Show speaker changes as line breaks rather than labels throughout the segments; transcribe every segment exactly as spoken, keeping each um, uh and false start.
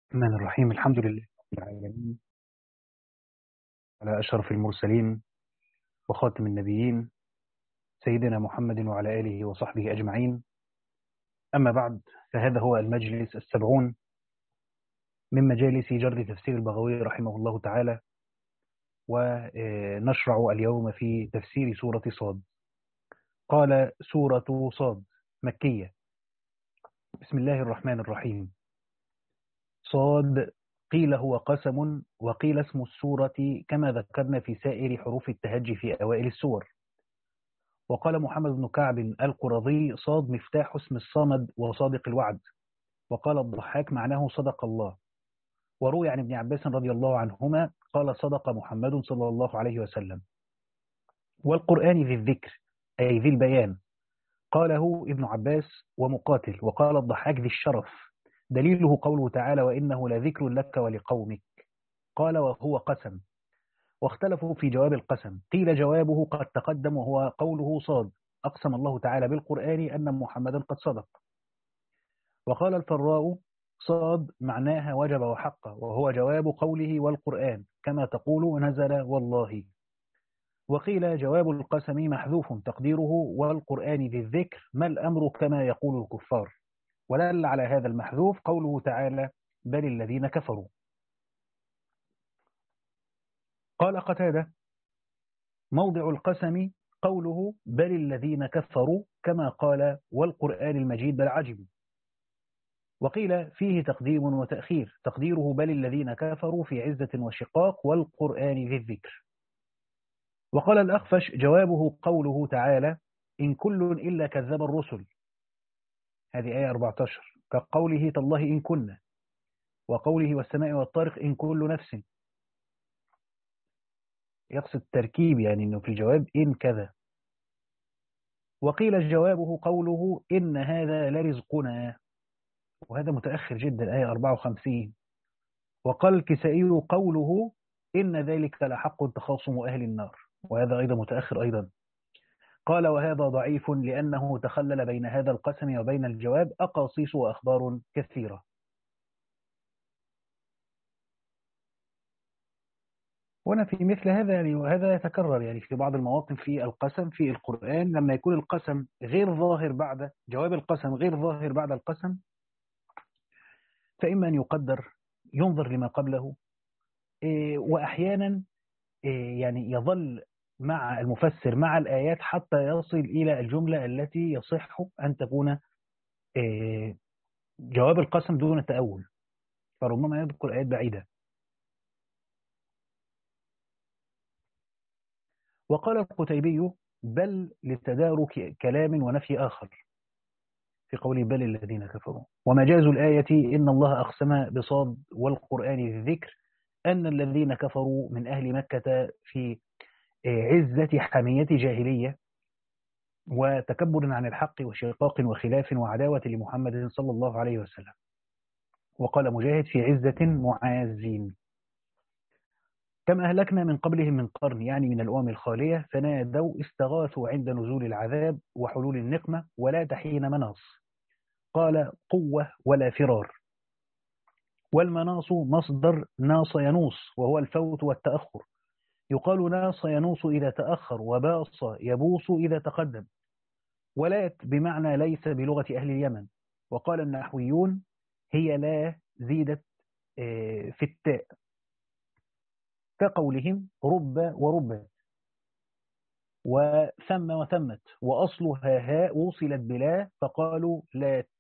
الرحمن الرحيم. الحمد لله رب العالمين، على أشرف المرسلين وخاتم النبيين سيدنا محمد وعلى آله وصحبه أجمعين. أما بعد، فهذا هو المجلس السبعون من مجالس جر تفسير البغوي رحمه الله تعالى، ونشرع اليوم في تفسير سورة صاد. قال: سورة صاد مكية. بسم الله الرحمن الرحيم. صاد قيل هو قسم، وقيل اسم السورة كما ذكرنا في سائر حروف التهجي في أوائل السور. وقال محمد بن كعب القرظي: صاد مفتاح اسم الصمد وصادق الوعد. وقال الضحاك: معناه صدق الله. وروي عن ابن عباس رضي الله عنهما قال: صدق محمد صلى الله عليه وسلم. والقرآن ذي الذكر أي ذي البيان، قاله ابن عباس ومقاتل. وقال الضحاك: ذي الشرف، دليله قوله تعالى: وإنه لذكر لك ولقومك. قال: وهو قسم. واختلفوا في جواب القسم، قيل جوابه قد تقدم وهو قوله: صاد، أقسم الله تعالى بالقرآن أن محمدا قد صدق. وقال الفراء: صاد معناها وجب وحق، وهو جواب قوله والقرآن، كما تقول نزل والله. وقيل جواب القسم محذوف تقديره والقرآن ذي الذكر، ما الأمر كما يقول الكفار. ودل على هذا المحذوف قوله تعالى: بل الذين كفروا. قال قتادة: موضع القسم قوله بل الذين كفروا، كما قال والقرآن المجيد بل عجبوا. وقيل فيه تقديم وتأخير، تقديره بل الذين كفروا في عزة وشقاق والقرآن ذي الذكر. وقال الأخفش: جوابه قوله تعالى: إن كل إلا كذب الرسل، هذه آية أربعة عشر، كقوله تالله إن كنا، وقوله والسماء والطارق إن كل نفس. يقصد تركيب، يعني أنه في الجواب إن كذا. وقيل جوابه قوله إن هذا لرزقنا، وهذا متأخر جدا، آية أربعة وخمسين. وقال الكسائي قوله إن ذلك لحق تخاصم أهل النار، وهذا أيضا متأخر أيضا. قال: وهذا ضعيف لأنه تخلل بين هذا القسم وبين الجواب أقاصيص وأخبار كثيرة. وأنا في مثل هذا يعني، وهذا يتكرر يعني في بعض المواطن في القسم في القرآن، لما يكون القسم غير ظاهر بعد جواب القسم غير ظاهر بعد القسم، فإما أن يقدر ينظر لما قبله، وأحيانا يعني يظل مع المفسر مع الآيات حتى يصل إلى الجملة التي يصح أن تكون جواب القسم دون تأول، فربما يذكر آيات بعيدة. وقال القتيبي: بل لتدارك كلام ونفي آخر في قوله بل الذين كفروا. ومجاز الآية إن الله أقسم بصاد والقرآن ذي الذكر أن الذين كفروا من أهل مكة في عزة حمية جاهلية وتكبر عن الحق وشقاق وخلاف وعداوة لمحمد صلى الله عليه وسلم. وقال مجاهد: في عزة معازين. كم أهلكنا من قبلهم من قرن، يعني من الأمم الخالية، فنادوا استغاثوا عند نزول العذاب وحلول النقمة ولا تحين مناص. قال: قوة ولا فرار. والمناص مصدر ناص ينوص، وهو الفوت والتأخر. يقال ناص ينوص إذا تأخر، وباص يبوص إذا تقدم. ولات بمعنى ليس بلغة أهل اليمن. وقال النحويون: هي لا زيدت في التاء، كقولهم رب وربت، وثم وثمت، وأصلها هاء وصلت بلا فقالوا لات،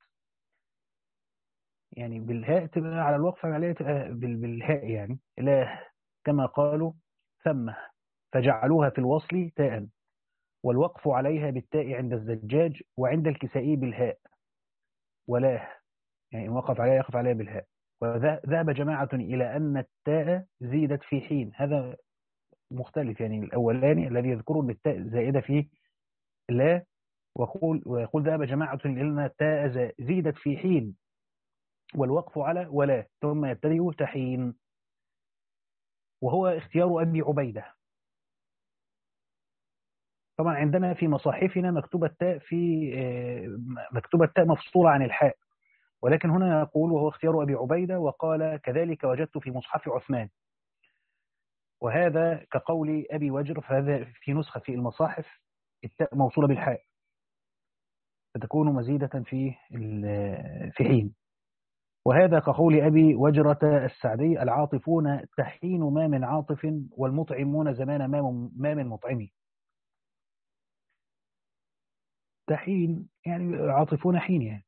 يعني بالهاء تبقى على الوقف عليها تبقى بالهاء، يعني لا، كما قالوا ثم، فجعلوها في الوصل تاء، والوقف عليها بالتاء عند الزجاج، وعند الكسائي بالهاء ولا، يعني وقف عليها يقف عليها بالهاء. وذهب جماعة إلى أن التاء زيدت في حين، هذا مختلف، يعني الأولاني الذي يذكره أن التاء زائدة فيه لا، ويقول ويقول ذهب جماعة إلى أن التاء زيدت في حين والوقف على ولا، ثم يبتدئ تحين، وهو اختيار أبي عبيدة. طبعا عندنا في مصاحفنا مكتوبة التاء في مكتوبة التاء مفصولة عن الحاء، ولكن هنا يقول وهو اختيار أبي عبيدة، وقال كذلك وجدت في مصحف عثمان، وهذا كقول أبي وجر، فهذا في نسخة في المصاحف التاء موصولة بالحاء فتكون مزيدة في في حين، وهذا كقول أبي وجرة السعدي العاطفون تحين ما من عاطف والمطعمون زمان ما من مطعم. تحين يعني عاطفون حين، يعني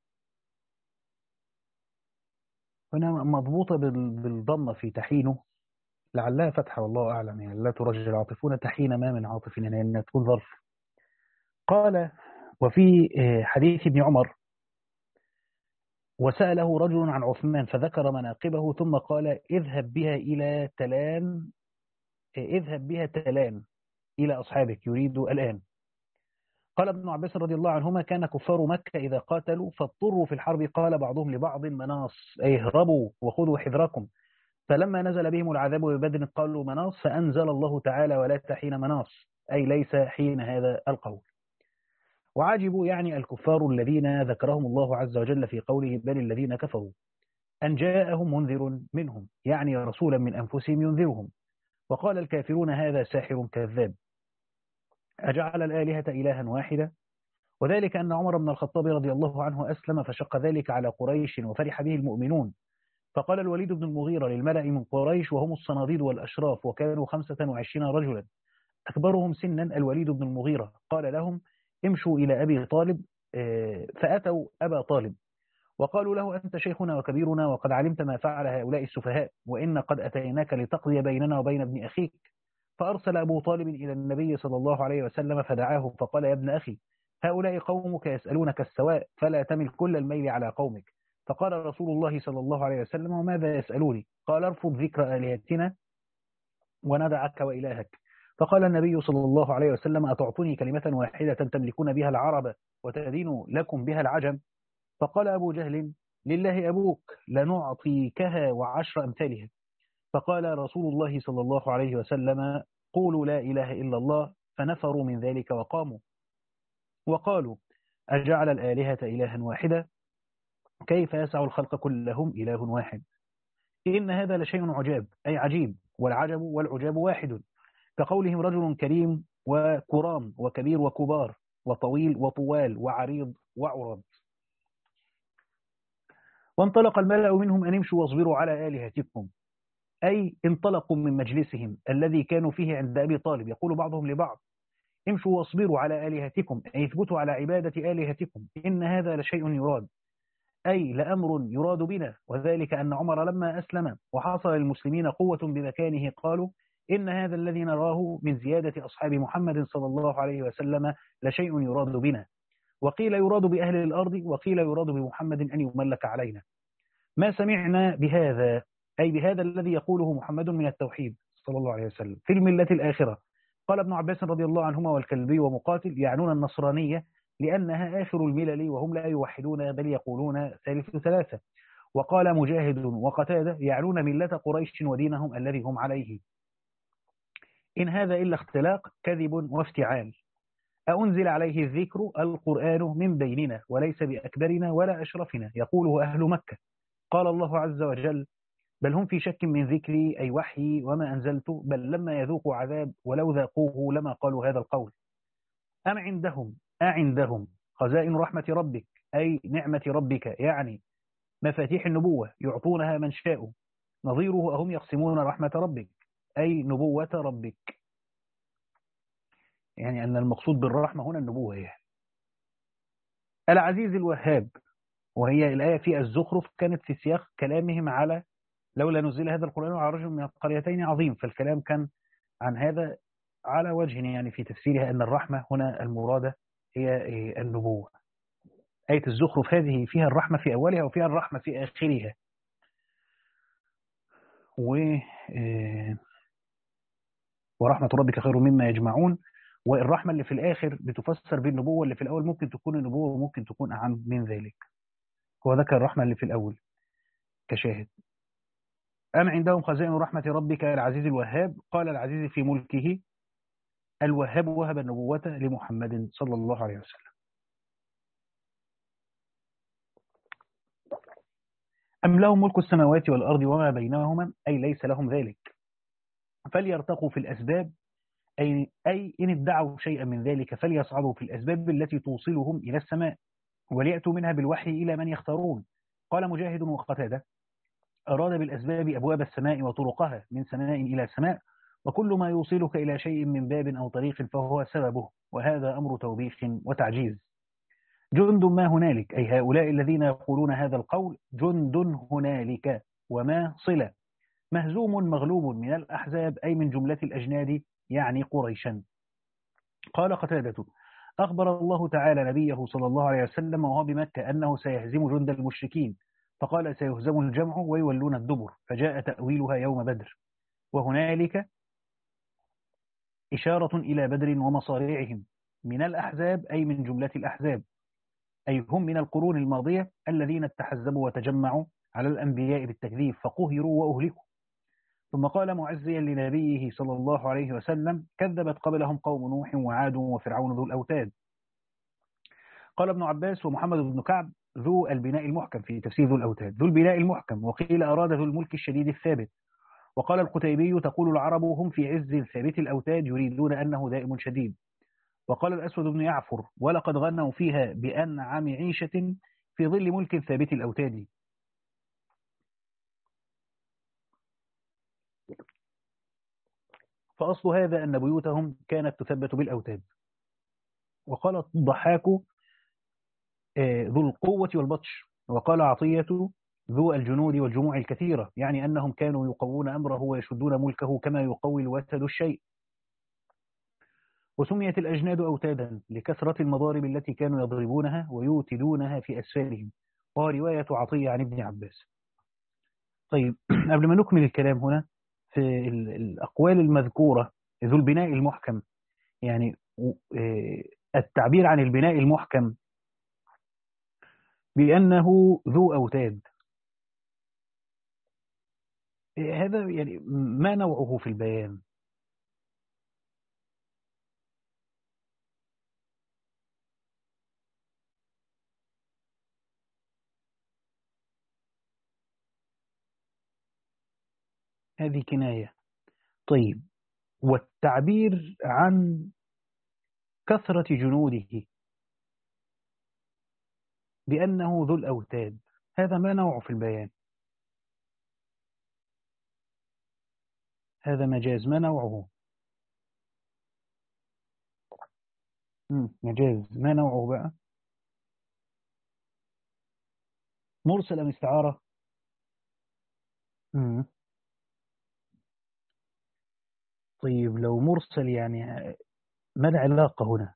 هنا مضبوطة بالضمة في تحينه، لعلها فتحة والله أعلم، يعني لا ترجل العاطفون تحين ما من عاطف، يعني أن تكون ظرف. قال وفي حديث ابن عمر وسأله رجل عن عثمان فذكر مناقبه ثم قال اذهب بها إلى تلام، اذهب بها تلام إلى أصحابك، يريد الآن. قال ابن عباس رضي الله عنهما كان كفار مكة إذا قاتلوا فاضطروا في الحرب قال بعضهم لبعض مناص أي اهربوا وخذوا حذركم، فلما نزل بهم العذاب ببدر قالوا مناص، فأنزل الله تعالى ولا تحين مناص أي ليس حين هذا القول. وعجبوا يعني الكفار الذين ذكرهم الله عز وجل في قوله بل الذين كفروا أن جاءهم منذر منهم، يعني رسولا من أنفسهم ينذرهم، وقال الكافرون هذا ساحر كذاب. أجعل الآلهة إلها واحدة، وذلك أن عمر بن الخطاب رضي الله عنه أسلم فشق ذلك على قريش وفرح به المؤمنون، فقال الوليد بن المغيرة للملأ من قريش وهم الصناديد والأشراف وكانوا خمسة وعشرين رجلا أكبرهم سنا الوليد بن المغيرة، قال لهم امشوا إلى أبي طالب، فأتوا أبا طالب وقالوا له أنت شيخنا وكبيرنا وقد علمت ما فعل هؤلاء السفهاء، وإن قد أتيناك لتقضي بيننا وبين ابن أخيك. فأرسل أبو طالب إلى النبي صلى الله عليه وسلم فدعاه فقال يا ابن أخي هؤلاء قومك يسألونك السواء فلا تمل كل الميل على قومك. فقال رسول الله صلى الله عليه وسلم وماذا يسألوني؟ قال ارفض ذكر آلهتنا وندعك وإلهك. فقال النبي صلى الله عليه وسلم أتعطوني كلمة واحدة تملكون بها العرب وتدين لكم بها العجم؟ فقال أبو جهل لله أبوك لنعطيكها وعشر أمثالها. فقال رسول الله صلى الله عليه وسلم قولوا لا إله إلا الله، فنفروا من ذلك وقاموا وقالوا أجعل الآلهة إلها واحدة كيف يسع الخلق كلهم إله واحد؟ إن هذا لشيء عجاب أي عجيب، والعجب والعجاب واحد، كقولهم رجل كريم وكرام وكبير وكبار وطويل وطوال وعريض وعرض. وانطلق الملأ منهم أن امشوا واصبروا على آلهتكم، أي انطلقوا من مجلسهم الذي كانوا فيه عند أبي طالب، يقول بعضهم لبعض امشوا واصبروا على آلهتكم أي اثبتوا على عبادة آلهتكم، إن هذا لشيء يراد أي لأمر يراد بنا، وذلك أن عمر لما أسلم وحصل للمسلمين قوة بمكانه قالوا إن هذا الذي نراه من زيادة أصحاب محمد صلى الله عليه وسلم لشيء يراد بنا، وقيل يراد بأهل الأرض وقيل يراد بمحمد أن يملك علينا. ما سمعنا بهذا أي بهذا الذي يقوله محمد من التوحيد صلى الله عليه وسلم في الملة الآخرة. قال ابن عباس رضي الله عنهما والكلبي ومقاتل يعنون النصرانية لأنها آخر الملل وهم لا يوحدون بل يقولون ثالث ثلاثة. وقال مجاهد وقتادة يعنون ملة قريش ودينهم الذي هم عليه. إن هذا إلا اختلاق كذب وافتعال، أأنزل عليه الذكر القرآن من بيننا وليس بأكبرنا ولا أشرفنا يقوله أهل مكة. قال الله عز وجل بل هم في شك من ذكري أي وحي وما أنزلت، بل لما يذوقوا عذاب ولو ذاقوه لما قالوا هذا القول. أم عندهم أعندهم خزائن رحمة ربك أي نعمة ربك، يعني مفاتيح النبوة يعطونها من شاء، نظيره أهم يقسمون رحمة ربك أي نبوة ربك، يعني أن المقصود بالرحمة هنا النبوة. يعني العزيز الوهاب، وهي الآية في الزخرف كانت في سياق كلامهم على لولا نزل هذا القرآن على رجل من القريتين عظيم، فالكلام كان عن هذا على وجه يعني في تفسيرها أن الرحمة هنا المرادة هي النبوة. آية الزخرف هذه فيها الرحمة في أولها وفيها الرحمة في آخرها، و ورحمة ربك خير مما يجمعون، والرحمة اللي في الآخر بتفسر بالنبوة اللي في الأول، ممكن تكون النبوة وممكن تكون أعم من ذلك. هو ذكر الرحمة اللي في الأول كشاهد. أم عندهم خزائن رحمة ربك العزيز الوهاب، قال العزيز في ملكه الوهاب وهب النبوة لمحمد صلى الله عليه وسلم. أم لهم ملك السماوات والأرض وما بينهما أي ليس لهم ذلك، فليرتقوا في الأسباب، أي, أي إن ادعوا شيئا من ذلك فليصعدوا في الأسباب التي توصلهم إلى السماء وليأتوا منها بالوحي إلى من يختارون. قال مجاهد وقتادة: أراد بالأسباب أبواب السماء وطرقها من سماء إلى سماء، وكل ما يوصلك إلى شيء من باب أو طريق فهو سببه، وهذا أمر توبيخ وتعجيز. جند ما هنالك، أي هؤلاء الذين يقولون هذا القول، جند هنالك وما صلة، مهزوم مغلوب من الأحزاب، أي من جملة الأجناد يعني قريشا. قال قتادة: أخبر الله تعالى نبيه صلى الله عليه وسلم وهو بمكة أنه سيهزم جند المشركين، فقال: سيهزم الجمع ويولون الدبر، فجاء تأويلها يوم بدر. وهنالك إشارة إلى بدر ومصارعهم من الأحزاب، أي من جملة الأحزاب، أي هم من القرون الماضية الذين اتحزبوا وتجمعوا على الأنبياء بالتكذيب فقهروا وأهلكوا. ثم قال معزيا لنبيه صلى الله عليه وسلم: كذبت قبلهم قوم نوح وعاد وفرعون ذو الأوتاد. قال ابن عباس ومحمد بن كعب: ذو البناء المحكم، في تفسير ذو الأوتاد ذو البناء المحكم، وقيل أراد ذو الملك الشديد الثابت. وقال القتيبي: تقول العرب هم في عز ثابت الأوتاد يريدون أنه دائم شديد. وقال الأسود بن يعفر: ولقد غنوا فيها بأنعم عيشة في ظل ملك ثابت الأوتاد. فأصل هذا أن بيوتهم كانت تثبت بالأوتاد. وقال الضحاك: ذو القوة والبطش. وقال عطية: ذو الجنود والجموع الكثيرة، يعني أنهم كانوا يقوون أمره ويشدون ملكه كما يقوي الوتد الشيء. وسميت الأجناد أوتادا لكثرة المضارب التي كانوا يضربونها ويوتدونها في أسفارهم، وهو رواية عطية عن ابن عباس. طيب قبل ما نكمل الكلام هنا في الأقوال المذكورة، ذو البناء المحكم، يعني التعبير عن البناء المحكم بأنه ذو أوتاد، هذا يعني ما نوعه في البيان؟ هذه كناية. طيب، والتعبير عن كثرة جنوده بأنه ذو الأوتاد، هذا ما نوعه في البيان؟ هذا مجاز، ما نوعه؟ مم. مجاز، ما نوعه بقى؟ مرسل أم استعارة؟ مم. طيب لو مرسل يعني ما العلاقة هنا؟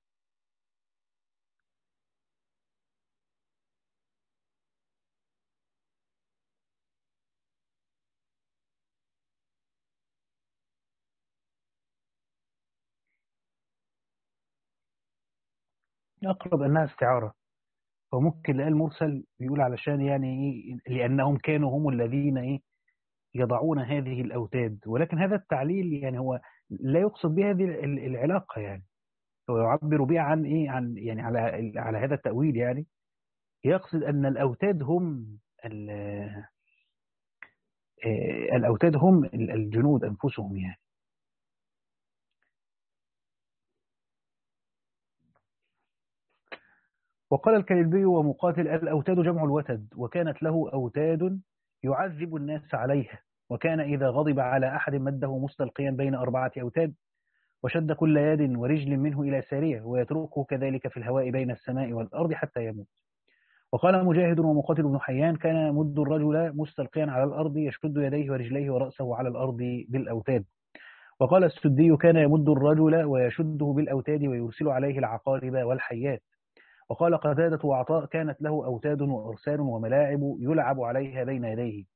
أقرب أنها استعارة. فممكن اللي قال مرسل بيقول علشان يعني إيه، لأنهم كانوا هم الذين إيه يضعون هذه الأوتاد، ولكن هذا التعليل يعني هو لا يقصد به هذه ال- العلاقة، يعني هو يعبر بها عن إيه، عن يعني على على هذا التأويل، يعني يقصد أن الأوتاد هم ال- آه، الأوتاد هم ال- الجنود أنفسهم يعني. وقال الكلبي ومقاتل: الأوتاد جمع الوتد، وكانت له أوتاد يعذب الناس عليها، وكان إذا غضب على أحد مده مستلقيا بين أربعة أوتاد، وشد كل يد ورجل منه إلى سارية، ويتركه كذلك في الهواء بين السماء والأرض حتى يموت. وقال مجاهد ومقاتل بن حيان: كان يمد الرجل مستلقيا على الأرض يشد يديه ورجليه ورأسه على الأرض بالأوتاد. وقال السدي: كان يمد الرجل ويشده بالأوتاد ويرسل عليه العقارب والحيات. وقال قتادة وعطاء: كانت له أوتاد وأرسال وملاعب يلعب عليها بين يديه.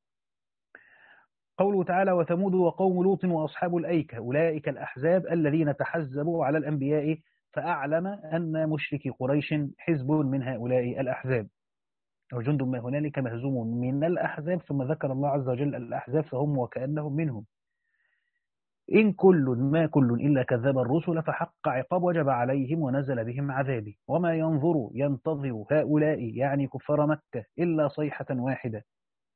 قوله تعالى: وثمود وقوم لوط وأصحاب الأيكة أولئك الأحزاب الذين تحزبوا على الأنبياء، فأعلم أن مشركي قريش حزب من هؤلاء الأحزاب، وجند ما هنالك مهزوم من الأحزاب، ثم ذكر الله عز وجل الأحزاب فهم وكأنهم منهم. إن كل ما كل إلا كذب الرسل فحق عقاب وجب عليهم ونزل بهم عذابي، وما ينظر ينتظر هؤلاء يعني كفار مكة إلا صيحة واحدة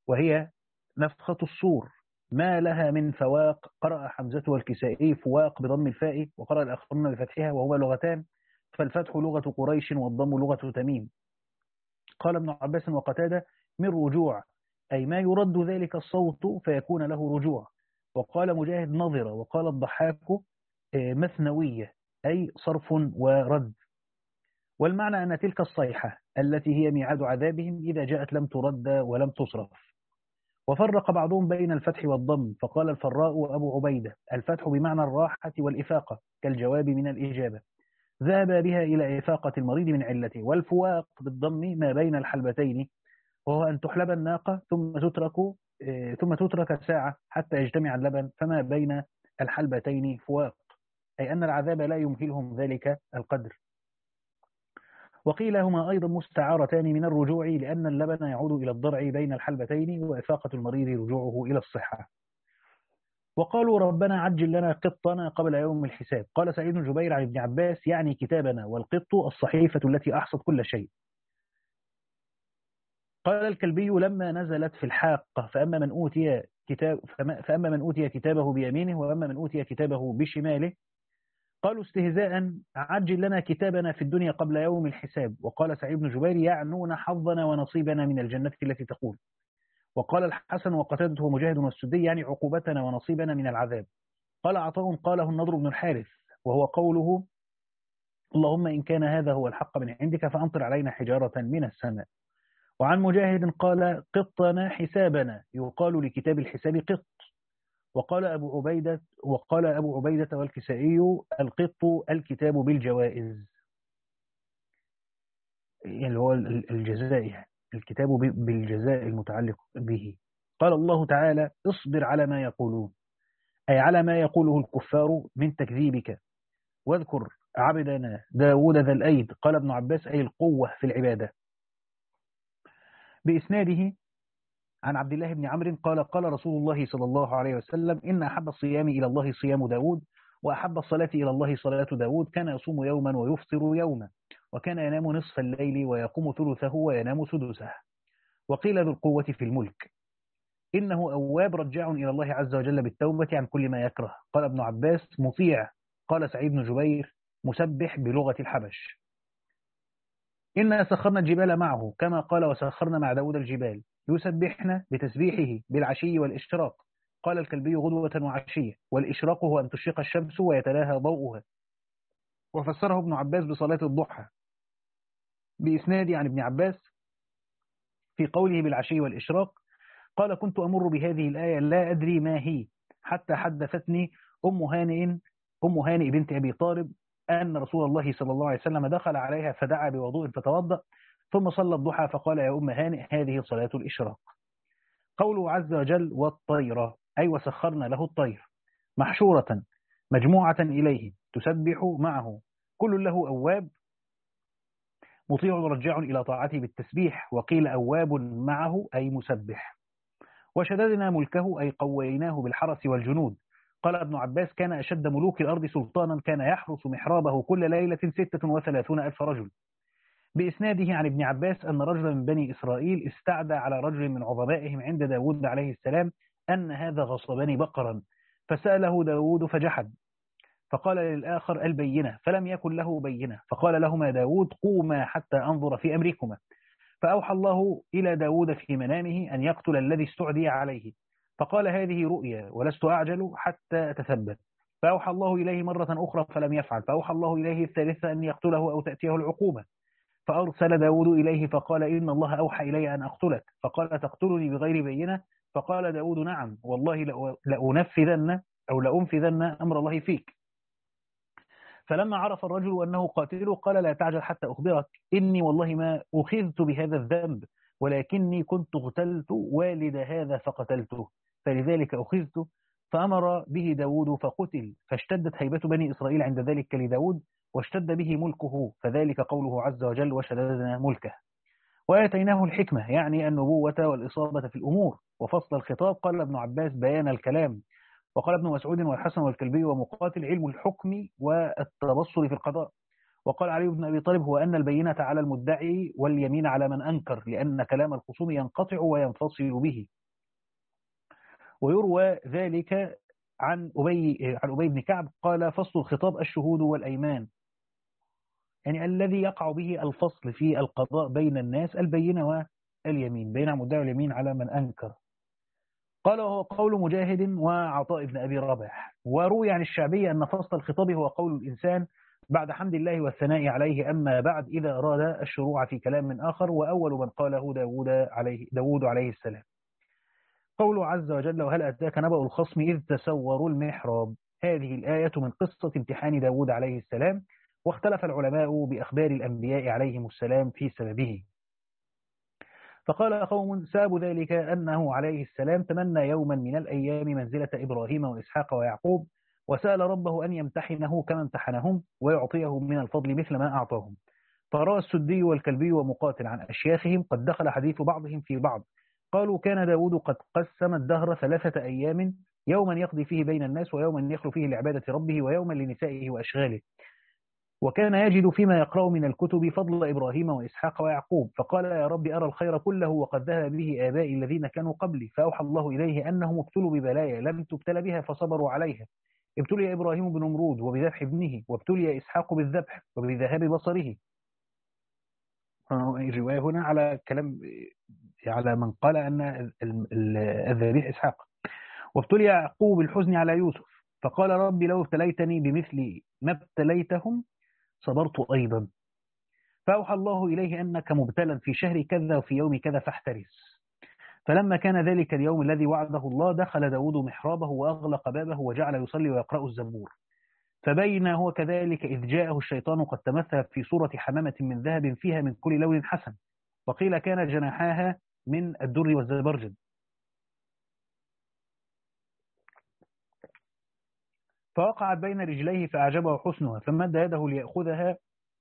وهي نفخة الصور، ما لها من فواق. قرأ حمزة والكسائي فواق بضم الفاء، وقرأ الآخرون بفتحها، وهما لغتان، فالفتح لغة قريش والضم لغة تميم. قال ابن عباس وقتادة: من رجوع، أي ما يرد ذلك الصوت فيكون له رجوع. وقال مجاهد: نظرة. وقال الضحاك: مثنوية، أي صرف ورد. والمعنى أن تلك الصيحة التي هي ميعاد عذابهم إذا جاءت لم ترد ولم تصرف. وفرق بعضهم بين الفتح والضم، فقال الفراء وأبو عبيدة: الفتح بمعنى الراحة والإفاقة كالجواب من الإجابة، ذهب بها إلى إفاقة المريض من علته. والفواق بالضم ما بين الحلبتين، وهو أن تحلب الناقة ثم تترك ثم تترك ساعة حتى يجتمع اللبن، فما بين الحلبتين فواق، أي أن العذاب لا يمهلهم ذلك القدر. وقيل هما أيضا مستعارتان من الرجوع، لأن اللبن يعود إلى الضرع بين الحلبتين، وإفاقة المريض رجوعه إلى الصحة. وقالوا: ربنا عجل لنا قطنا قبل يوم الحساب. قال سعيد بن جبير عن ابن عباس: يعني كتابنا، والقط الصحيفة التي أحصت كل شيء. قال الكلبي: لما نزلت في الحاقة: فأما من أوتي كتاب فأما من أوتي كتابه بيمينه، وأما من أوتي كتابه بشماله. قالوا استهزاء: عجل لنا كتابنا في الدنيا قبل يوم الحساب. وقال سعيد بن جبير: يعنون حظنا ونصيبنا من الجنة التي تقول. وقال الحسن وقتادة ومجاهد والسدي: يعني عقوبتنا ونصيبنا من العذاب. قال عطاء: قاله النضر بن الحارث، وهو قوله: اللهم إن كان هذا هو الحق من عندك فأمطر علينا حجارة من السماء. وعن مجاهد قال: قطنا حسابنا، يقال لكتاب الحساب قط. وقال أبو عبيدة وقال أبو عبيدة والكسائي: القط الكتاب بالجوائز، يعني هو الجزاء، يعني الكتاب بالجزاء المتعلق به. قال الله تعالى: اصبر على ما يقولون، أي على ما يقوله الكفار من تكذيبك، واذكر عبدنا داود ذا الأيد. قال ابن عباس: أي القوة في العبادة. بإسناده عن عبد الله بن عمرو قال: قال رسول الله صلى الله عليه وسلم: إن أحب الصيام إلى الله صيام داود، وأحب الصلاة إلى الله صلاة داود، كان يصوم يوما ويفطر يوما، وكان ينام نصف الليل ويقوم ثلثه وينام سدسه. وقيل ذو القوة في الملك. إنه أواب رجاع إلى الله عز وجل بالتوبة عن كل ما يكره. قال ابن عباس: مطيع. قال سعيد بن جبير: مسبح بلغة الحبش. إنا سخرنا الجبال معه، كما قال: وسخرنا مع داود الجبال يسبحنا بتسبيحه بالعشي والإشراق. قال الكلبي: غدوة وعشية. والإشراق هو أن تشرق الشمس ويتلاهى ضوءها. وفسره ابن عباس بصلاة الضحى. بإسناد عن ابن عباس في قوله بالعشي والإشراق قال: كنت أمر بهذه الآية لا أدري ما هي، حتى حدثتني أم هانئ أم هانئ بنت أبي طالب أن رسول الله صلى الله عليه وسلم دخل عليها فدعا بوضوء فتوضأ، ثم صلى الضحى، فقال: يا أم هانئ هذه صلاة الإشراق. قوله عز وجل: والطير، أي وسخرنا له الطير، محشورة مجموعة إليه تسبح معه، كل له أواب مطيع رجاع إلى طاعته بالتسبيح. وقيل أواب معه أي مسبح. وشددنا ملكه أي قويناه بالحرس والجنود. قال ابن عباس: كان أشد ملوك الأرض سلطانا، كان يحرس محرابه كل ليلة ستة وثلاثون ألف رجل. بإسناده عن ابن عباس أن رجلا من بني إسرائيل استعدى على رجل من عظمائهم عند داود عليه السلام أن هذا غصبني بقرا، فسأله داود فجحد، فقال للآخر: البينة، فلم يكن له بينة، فقال لهما داود: قوما حتى أنظر في أمركما. فأوحى الله إلى داود في منامه أن يقتل الذي استعدي عليه، فقال: هذه رؤيا ولست أعجل حتى أتثبت. فأوحى الله إليه مرة أخرى فلم يفعل، فأوحى الله إليه الثالثة أن يقتله أو تأتيه العقوبة، فأرسل داود إليه فقال: إن الله أوحى إلي أن أقتلك. فقال: تقتلني بغير بينة؟ فقال داود: نعم والله لأنفذن أو لأنفذن أمر الله فيك. فلما عرف الرجل أنه قاتله قال: لا تعجل حتى أخبرك، إني والله ما أخذت بهذا الذنب، ولكني كنت اغتلت والد هذا فقتلته، فلذلك أخذت. فأمر به داود فقتل، فاشتدت هيبة بني إسرائيل عند ذلك لداود، واشتد به ملكه، فذلك قوله عز وجل: وشددنا ملكه. وآتيناه الحكمة، يعني النبوة والإصابة في الأمور وفصل الخطاب. قال ابن عباس: بيان الكلام. وقال ابن مسعود والحسن والكلبي ومقاتل: علم الحكم والتبصر في القضاء. وقال علي بن أبي طالب هو أن البينة على المدعي واليمين على من أنكر، لأن كلام الخصوم ينقطع وينفصل به. ويروى ذلك عن أبي عن أبي بن كعب قال: فصل الخطاب الشهود والأيمان، يعني الذي يقع به الفصل في القضاء بين الناس البينة واليمين، بين المدعي واليمين على من أنكر. قال: وهو قول مجاهد وعطاء بن أبي رباح. وروي عن الشعبي أن فصل الخطاب هو قول الإنسان بعد حمد الله والثناء عليه، أما بعد، إذا أراد الشروع في كلام من آخر، وأول من قاله داود عليه, داود عليه السلام. قوله عز وجل: وهل أتاك نبأ الخصم إذ تسوروا المحراب. هذه الآية من قصة امتحان داود عليه السلام، واختلف العلماء بأخبار الأنبياء عليهم السلام في سببه. فقال قوم ساب ذلك أنه عليه السلام تمنى يوما من الأيام منزلة إبراهيم وإسحاق ويعقوب، وسأل ربه أن يمتحنه كما امتحنهم ويعطيه من الفضل مثل ما أعطاهم. فروى السدي والكلبي ومقاتل عن أشياخهم قد دخل حديث بعضهم في بعض. قالوا: كان داود قد قسم الدهر ثلاثة أيام، يوما يقضي فيه بين الناس، ويوما يخلو فيه لعبادة ربه، ويوما لنسائه وأشغاله. وكان يجد فيما يقرأ من الكتب فضل إبراهيم وإسحاق ويعقوب، فقال: يا رب أرى الخير كله وقد ذهب به آبائي الذين كانوا قبلي. فأوحى الله إليه أنهم ابتلوا ببلايا لم تبتل بها فصبروا عليها. ابتلي إبراهيم بنمرود وبذبح ابنه، وابتلي إسحاق بالذبح وبذهاب بصره. الرواية هنا على كلام على من قال أن الذبيح إسحاق. وابتلي يعقوب بالحزن على يوسف، فقال: رب لو ابتليتني بمثل ما ابتليتهم صبرت أيضا. فأوحى الله إليه أنك مبتلا في شهر كذا وفي يوم كذا فاحترس. فلما كان ذلك اليوم الذي وعده الله، دخل داود محرابه وأغلق بابه وجعل يصلي ويقرأ الزبور. فبين هو كذلك إذ جاءه الشيطان قد تمثل في صورة حمامة من ذهب فيها من كل لون حسن، وقيل كانت جناحاها من الدر والزبرجد. فوقعت بين رجليه فأعجبه حسنها، فمد يده ليأخذها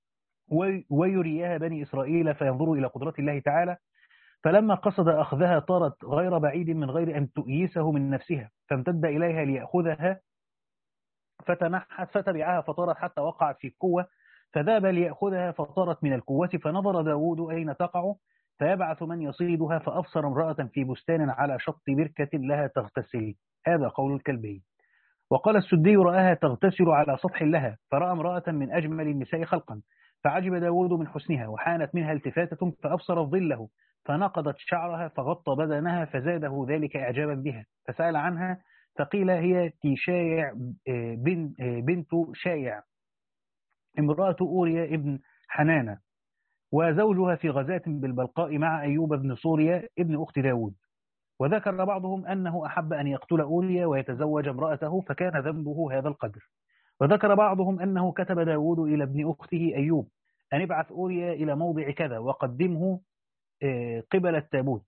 ويريها بني إسرائيل فينظروا إلى قدرة الله تعالى. فلما قصد أخذها طارت غير بعيد من غير أن تؤيسه من نفسها، فامتد إليها ليأخذها فتنحت فتبعها فطارت حتى وقعت في الكوة، فذاب ليأخذها فطارت من الكوة. فنظر داود أين تقع، فيبعث من يصيدها، فأبصر امرأة في بستان على شط بركة لها تغتسل. هذا قول الكلبي. وقال السدي: رآها تغتسل على سطح لها، فرأى امرأة من أجمل النساء خلقا، فعجب داود من حسنها، وحانت منها التفاتة، فأبصر ظله، فنقضت شعرها فغطى بدنها، فزاده ذلك إعجابا بها، فسأل عنها، فقيل: هي تيشايع بنت شايع، امرأة أوريا ابن حنانة، وزوجها في غزاة بالبلقاء مع أيوب بن سوريا ابن أخت داود. وذكر بعضهم أنه أحب أن يقتل أوريا ويتزوج امرأته، فكان ذنبه هذا القدر. وذكر بعضهم أنه كتب داود إلى ابن أخته أيوب أن ابعث أوريا إلى موضع كذا وقدمه قبل التابوت،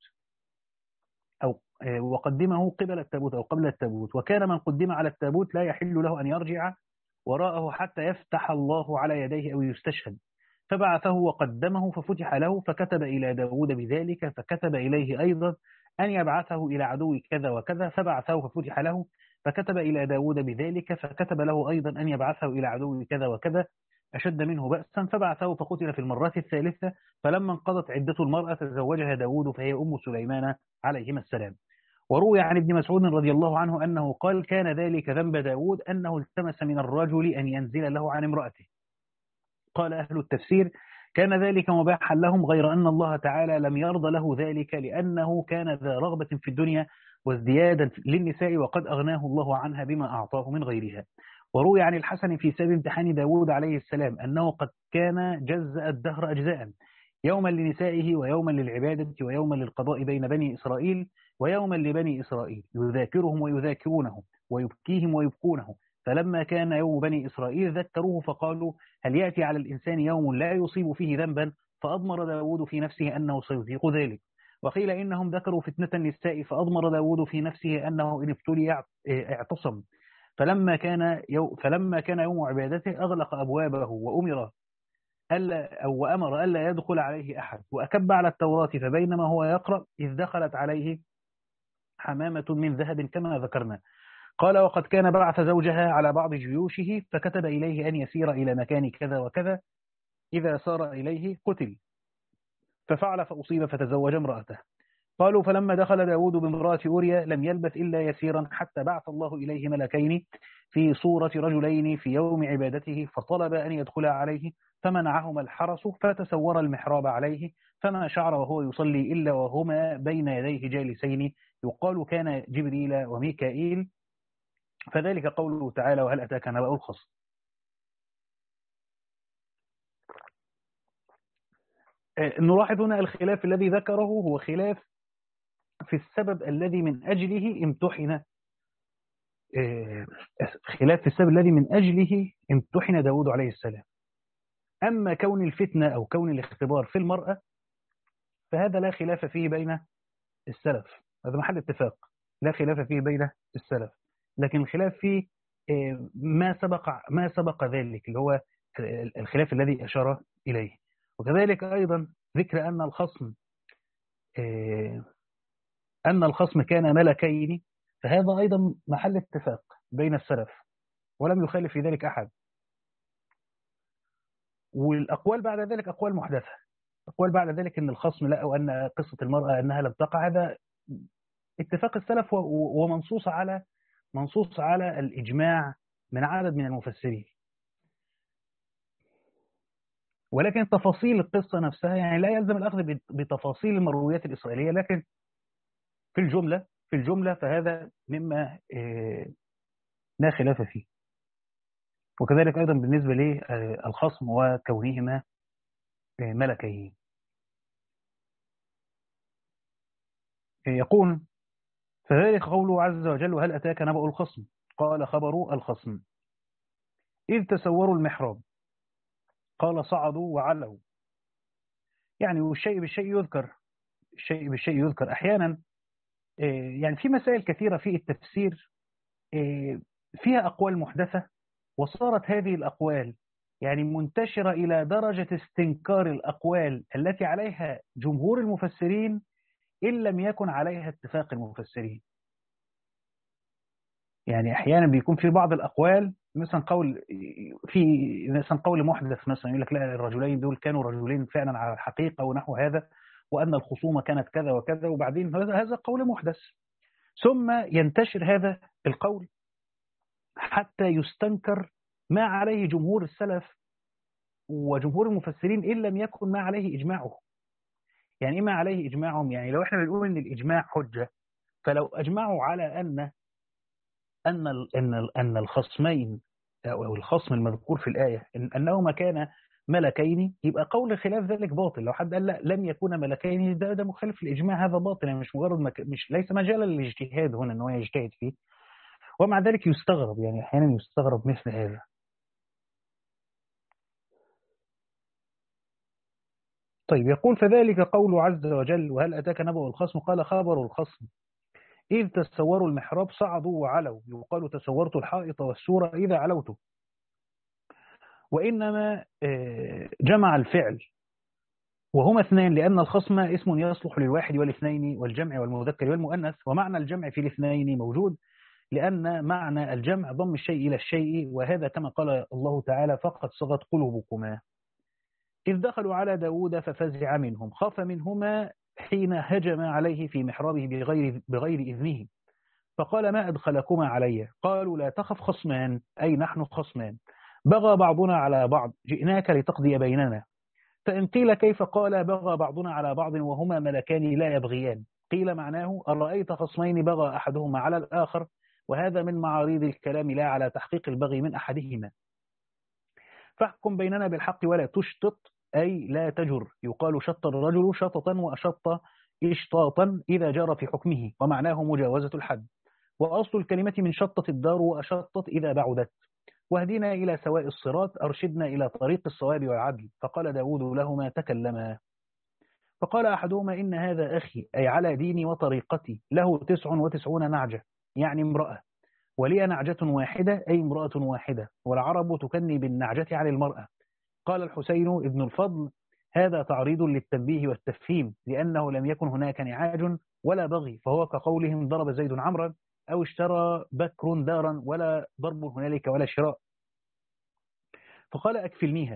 أو وقدمه قبل التابوت أو قبل التابوت، وكان من قدم على التابوت لا يحل له أن يرجع وراءه حتى يفتح الله على يديه أو يستشهد. فبعثه وقدمه ففتح له، فكتب إلى داود بذلك، فكتب إليه أيضا أن يبعثه إلى عدو كذا وكذا، فبعثه ففتح له، فكتب إلى داود بذلك، فكتب له أيضا أن يبعثه إلى عدو كذا وكذا أشد منه بأسا، فبعثه فقتل في المرة الثالثة. فلما انقضت عدة المرأة تزوجها داود، فهي أم سليمان عليهما السلام. وروي عن ابن مسعود رضي الله عنه أنه قال: كان ذلك ذنب داود أنه التمس من الرجل أن ينزل له عن امرأته. قال أهل التفسير: كان ذلك مباحا لهم، غير أن الله تعالى لم يرضى له ذلك، لأنه كان ذا رغبة في الدنيا وازديادا للنساء، وقد أغناه الله عنها بما أعطاه من غيرها. وروي عن الحسن في سبب امتحان داود عليه السلام أنه قد كان جزأ الدهر أجزاء، يوما لنسائه، ويوما للعبادة، ويوما للقضاء بين بني إسرائيل، ويوما لبني إسرائيل، يذاكرهم ويذاكرونه، ويبكيهم ويبكونه. فلما كان يوم بني إسرائيل ذكروه فقالوا: هل يأتي على الإنسان يوم لا يصيب فيه ذنبا؟ فأضمر داود في نفسه أنه سيطيق ذلك. وقيل إنهم ذكروا فتنة النساء، فأضمر داود في نفسه أنه إن ابتلي اعتصم. فلما كان يوم فلما كان يوم عبادته أغلق أبوابه، وأمر ألا أو وأمر ألا يدخل عليه أحد، وأكب على التوراة، فبينما هو يقرأ إذ دخلت عليه حمامة من ذهب كما ذكرنا. قال: وقد كان بعث زوجها على بعض جيوشه، فكتب إليه أن يسير إلى مكان كذا وكذا، إذا سار إليه قتل، ففعل فأصيب فتزوج امرأته. قالوا فلما دخل داود بامرأة أوريا لم يلبث إلا يسيرا حتى بعث الله إليه ملكين في صورة رجلين في يوم عبادته، فطلب أن يدخل عليه فمنعهما الحرس، فتسور المحراب عليه، فما شعر وهو يصلي إلا وهما بين يديه جالسين، يقال كان جبريل وميكائيل. فذلك قوله تعالى وهل أتاك نبأ الخصم. نلاحظ هنا الخلاف الذي ذكره هو خلاف في السبب الذي من أجله امتحن خلاف في السبب الذي من أجله امتحن داود عليه السلام. أما كون الفتنة أو كون الاختبار في المرأة فهذا لا خلاف فيه بين السلف، هذا محل اتفاق، لا خلاف فيه بين السلف. لكن الخلاف فيه ما سبق ما سبق ذلك اللي هو الخلاف الذي أشار إليه. وكذلك أيضا ذكر أن الخصم أن الخصم كان ملكين، فهذا أيضا محل اتفاق بين السلف ولم يخالف في ذلك أحد. والأقوال بعد ذلك أقوال محدثة، أقوال بعد ذلك أن الخصم لا، أو أن قصة المرأة أنها لم تقع، هذا اتفاق السلف ومنصوص على منصوص على الإجماع من عدد من المفسرين. ولكن تفاصيل القصة نفسها يعني لا يلزم الأخذ بتفاصيل المرويات الإسرائيلية، لكن في الجملة في الجملة فهذا مما لا خلاف فيه. وكذلك أيضا بالنسبة للخصم وكونهما ملكين. يقول فذلك قوله عز وجل وهل أتاك نبأ الخصم، قال خبر الخصم إذ تسوروا المحراب، قال صعدوا وعلوا. يعني والشيء بالشيء يذكر، الشيء بالشيء يذكر أحيانا. يعني في مسائل كثيرة في التفسير فيها أقوال محدثة، وصارت هذه الأقوال يعني منتشرة إلى درجة استنكار الأقوال التي عليها جمهور المفسرين إن لم يكن عليها اتفاق المفسرين. يعني أحيانا بيكون في بعض الأقوال مثلا قول في مثلا قول محدث، مثلا يقول لك لا الرجلين دول كانوا رجلين فعلا على الحقيقة ونحو هذا، وأن الخصومة كانت كذا وكذا، وبعدين هذا هذا قول محدث، ثم ينتشر هذا القول حتى يستنكر ما عليه جمهور السلف وجمهور المفسرين إن لم يكن ما عليه إجماعه. يعني ما عليه إجماعهم، يعني لو احنا بنقول إن الإجماع حجة، فلو أجمعوا على أن أن أن أن الخصمين أو الخصم المذكور في الآية إن أنهما كان ملكين، يبقى قول خلاف ذلك باطل. لو حد قال لا لم يكون ملكين، ده ده مخالف الإجماع، هذا باطل، يعني مش مجرد مك... مش ليس مجالا للاجتهاد هنا إن هو يجتهد فيه. ومع ذلك يستغرب، يعني أحيانا يستغرب مثل هذا. طيب يقول فذلك قول عز وجل وهل أتاك نبأ الخصم، قال خبر الخصم إذ تسوروا المحراب صعدوا وعلوا، يقال تسورت الحائط والسور إذا علوت. وإنما جمع الفعل وهما اثنين لأن الخصم اسم يصلح للواحد والاثنين والجمع والمذكر والمؤنث، ومعنى الجمع في الاثنين موجود لأن معنى الجمع ضم الشيء إلى الشيء، وهذا كما قال الله تعالى فقد صغت قلوبكما. إذ دخلوا على داود ففزع منهم، خاف منهما حين هجم عليه في محرابه بغير, بغير إذنه، فقال ما أدخلكما علي؟ قالوا لا تخف خصمان، أي نحن خصمان، بغى بعضنا على بعض، جئناك لتقضي بيننا. فإن قيل كيف؟ قال بغى بعضنا على بعض وهما ملكان لا يبغيان. قيل معناه أرأيت خصمين بغى أحدهما على الآخر، وهذا من معارض الكلام لا على تحقيق البغي من أحدهما. فاحكم بيننا بالحق ولا تشطط، أي لا تجر، يقال شط الرجل شططا وأشط إشطاطا إذا جار في حكمه، ومعناه مجاوزة الحد. وأصل الكلمة من شطت الدار وأشطت إذا بعدت. واهدنا إلى سواء الصراط، أرشدنا إلى طريق الصواب والعدل. فقال داود لهما تكلما. فقال أحدهما إن هذا أخي، أي على ديني وطريقتي، له تسع وتسعون نعجة، يعني امرأة، ولي نعجة واحدة، أي امرأة واحدة، والعرب تكني بالنعجة على المرأة. قال الحسين ابن الفضل هذا تعريض للتنبيه والتفهيم، لأنه لم يكن هناك نعاج ولا بغي، فهو كقولهم ضرب زيد عمرا أو اشترى بكر دارا، ولا ضرب هنالك ولا شراء. فقال أكفلنيها،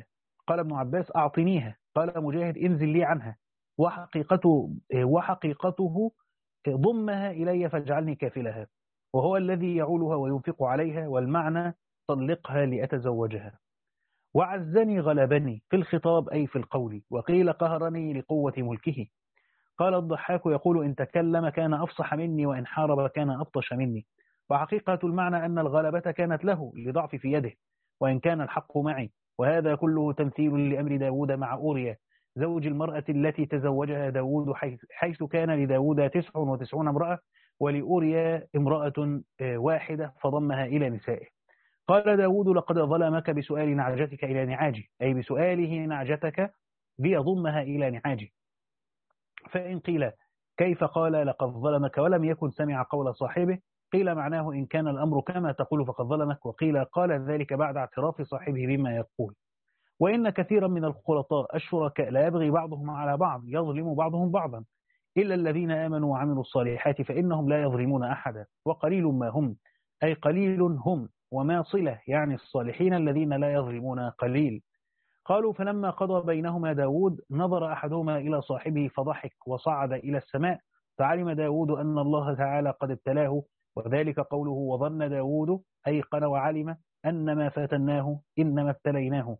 قال ابن عباس أعطنيها. قال مجاهد انزل لي عنها. وحقيقته, وحقيقته ضمها إلي فاجعلني كافلها، وهو الذي يعولها وينفق عليها، والمعنى طلقها لأتزوجها. وعزني غلبني في الخطاب أي في القول، وقيل قهرني لقوة ملكه. قال الضحاك يقول إن تكلم كان أفصح مني، وإن حارب كان أبطش مني. وحقيقة المعنى أن الغلبة كانت له لضعف في يده، وإن كان الحق معي. وهذا كله تمثيل لأمر داود مع أوريا زوج المرأة التي تزوجها داود، حيث, حيث كان لداود تسع وتسعون امرأة، ولأوريا امرأة واحدة فضمها إلى نسائه. قال داود لقد ظلمك بسؤال نعجتك إلى نعاجي، أي بسؤاله نعجتك ليضمها إلى نعاجي. فإن قيل كيف قال لقد ظلمك ولم يكن سمع قول صاحبه، قيل معناه إن كان الأمر كما تقول فقد ظلمك، وقيل قال ذلك بعد اعتراف صاحبه بما يقول. وإن كثيرا من الخلطاء الشركاء لا يبغي بعضهم على بعض، يظلم بعضهم بعضا، إلا الذين آمنوا وعملوا الصالحات فإنهم لا يظلمون أحدا، وقليل ما هم، أي قليل هم، وما صلة يعني الصالحين الذين لا يظلمون قليل. قالوا فلما قضى بينهما داود نظر أحدهما إلى صاحبه فضحك وصعد إلى السماء، فعلم داود أن الله تعالى قد ابتلاه، وذلك قوله وظن داود أيقن وعلم أن ما فاتناه إنما ابتليناه.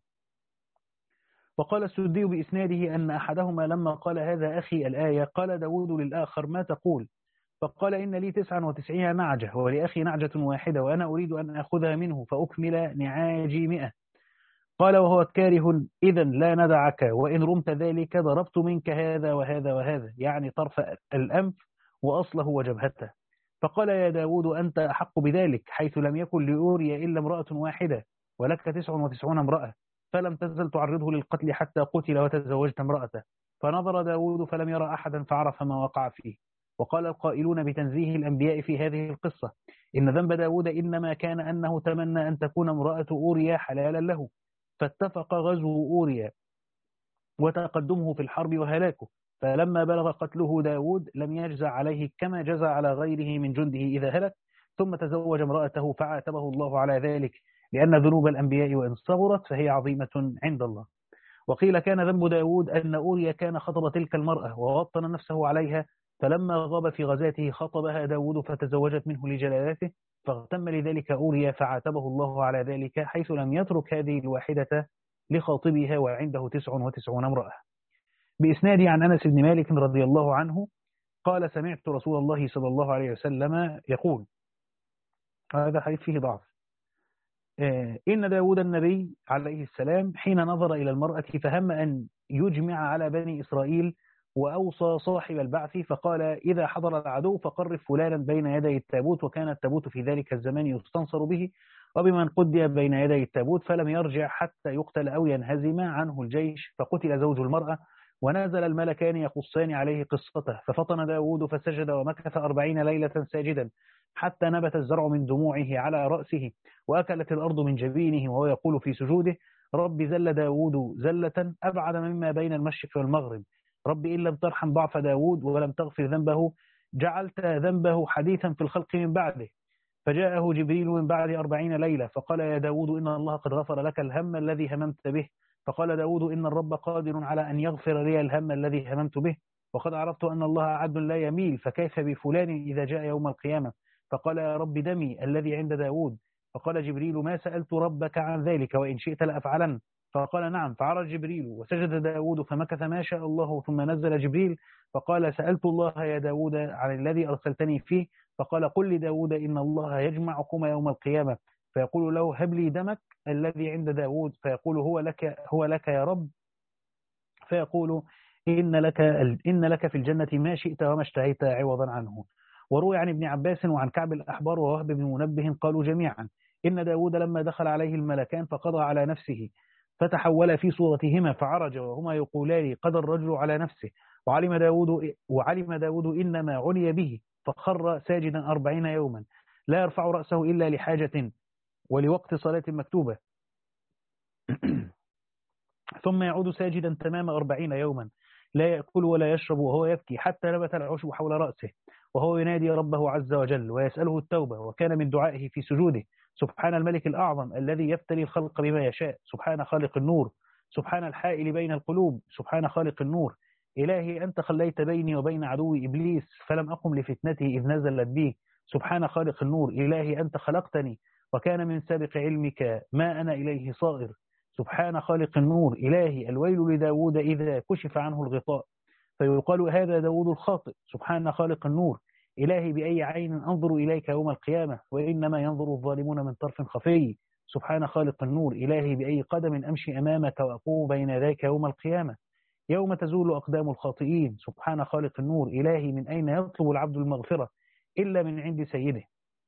وقال السدي بإسناده أن أحدهما لما قال هذا أخي الآية قال داود للآخر ما تقول؟ فقال إن لي تسعا وتسعين نعجة ولأخي نعجة واحدة، وأنا أريد أن أخذها منه فأكمل نعاجي مئة. قال وهو كاره إذا لا ندعك، وإن رمت ذلك ضربت منك هذا وهذا وهذا، يعني طرف الأنف وأصله وجبهته. فقال يا داود أنت أحق بذلك، حيث لم يكن لأوريا إلا امرأة واحدة ولك تسع وتسعون امرأة، فلم تزل تعرضه للقتل حتى قتل وتزوجت امرأته. فنظر داود فلم يرى أحدا فعرف ما وقع فيه. وقال القائلون بتنزيه الأنبياء في هذه القصة إن ذنب داود إنما كان أنه تمنى أن تكون امرأة أوريا حلالا له، فاتفق غزو أوريا وتقدمه في الحرب وهلاكه، فلما بلغ قتله داود لم يجزع عليه كما جزع على غيره من جنده إذا هلك، ثم تزوج امرأته فعاتبه الله على ذلك، لأن ذنوب الأنبياء وإن صغرت فهي عظيمة عند الله. وقيل كان ذنب داود أن أوريا كان خطب تلك المرأة ووطن نفسه عليها، فلما غاب في غزاته خطبها داود فتزوجت منه لجلالته، فاغتم لذلك أوريا فعاتبه الله على ذلك، حيث لم يترك هذه الواحدة لخاطبها وعنده تسع وتسعون امرأة. بإسناد عن أنس بن مالك رضي الله عنه قال سمعت رسول الله صلى الله عليه وسلم يقول، هذا حديث فيه ضعف، إن داود النبي عليه السلام حين نظر إلى المرأة فهم أن يجمع على بني إسرائيل، وأوصى صاحب البعث فقال إذا حضر العدو فقرب فلانا بين يدي التابوت، وكان التابوت في ذلك الزمان يستنصر به، وبمن قدي بين يدي التابوت فلم يرجع حتى يقتل أو ينهزم عنه الجيش، فقتل زوج المرأة، ونزل الملكان يقصان عليه قصته، ففطن داود فسجد ومكث أربعين ليلة ساجدا حتى نبت الزرع من دموعه على رأسه، وأكلت الأرض من جبينه، وهو يقول في سجوده رب زل داود زلة أبعد مما بين المشرق والمغرب، رب إن لم ترحم ضعف داود ولم تغفر ذنبه جعلت ذنبه حديثا في الخلق من بعده. فجاءه جبريل من بعد أربعين ليلة فقال يا داود إن الله قد غفر لك الهم الذي هممت به. فقال داود إن الرب قادر على أن يغفر لي الهم الذي هممت به، وقد عرفت أن الله عدل لا يميل، فكيف بفلان إذا جاء يوم القيامة؟ فقال يا رب دمي الذي عند داود. فقال جبريل ما سألت ربك عن ذلك وإن شئت لأفعلن. فقال نعم، فعرج جبريل وسجد داود فمكث ما شاء الله، ثم نزل جبريل فقال سألت الله يا داود عن الذي أرسلتني فيه، فقال قل لداود إن الله يجمعكما يوم القيامة، فيقول له هب لي دمك الذي عند داود، فيقول هو لك هو لك يا رب، فيقول إن لك إن لك في الجنة ما شئت وما اشتهيت عوضا عنه. وروي عن ابن عباس وعن كعب الأحبار ووهب بن منبه قالوا جميعا إن داود لما دخل عليه الملكان فقضى على نفسه فتحول في صورتهما فعرج وهما يقولان قضى الرجل على نفسه، وعلم داود وعلم داود إنما عني به فخر ساجدا أربعين يوما لا يرفع رأسه إلا لحاجة ولوقت صلاة مكتوبة ثم يعود ساجدا تمام أربعين يوما لا يأكل ولا يشرب وهو يبكي حتى نبت العشب حول رأسه، وهو ينادي ربه عز وجل ويسأله التوبة، وكان من دعائه في سجوده سبحان الملك الأعظم الذي يفتري الخلق بما يشاء، سبحان خالق النور سبحان الحائل بين القلوب، سبحان خالق النور. إلهي أنت خليت بيني وبين عدو إبليس فلم أقم لفتنته إذ نزلت بي، سبحان خالق النور. إلهي أنت خلقتني وكان من سابق علمك ما أنا إليه صائر، سبحان خالق النور. إلهي الويل لداود إذا كشف عنه الغطاء فيقال هذا داود الخاطئ، سبحان خالق النور. إلهي بأي عين أنظر إليك يوم القيامة وإنما ينظر الظالمون من طرف خفي، سبحان خالق النور. إلهي بأي قدم أمشي أمامك وأقوم بين يديك يوم القيامة يوم تزول أقدام الخاطئين، سبحان خالق النور. إلهي من أين يطلب العبد المغفرة إلا من عند سيده،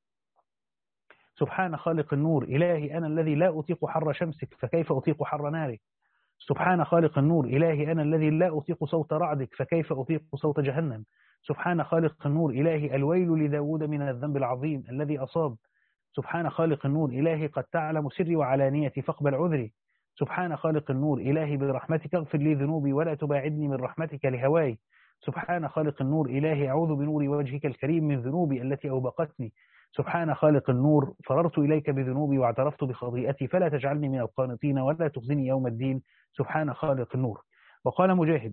سبحان خالق النور. إلهي أنا الذي لا أطيق حر شمسك فكيف أطيق حر نارك، سبحان خالق النور. إلهي أنا الذي لا أطيق صوت رعدك فكيف أطيق صوت جهنم، سبحان خالق النور. إلهي الويل لداود من الذنب العظيم الذي أصاب، سبحان خالق النور. إلهي قد تعلم سري وعلانيتي فاقبل عذري، سبحان خالق النور. إلهي برحمتك اغفر لي ذنوبي ولا تباعدني من رحمتك لهواي، سبحان خالق النور. إلهي أعوذ بنور وجهك الكريم من ذنوبي التي أوبقتني، سبحان خالق النور. فررت إليك بذنوبي واعترفت بخطيئتي فلا تجعلني من القانطين ولا تخزني يوم الدين، سبحان خالق النور. وقال مجاهد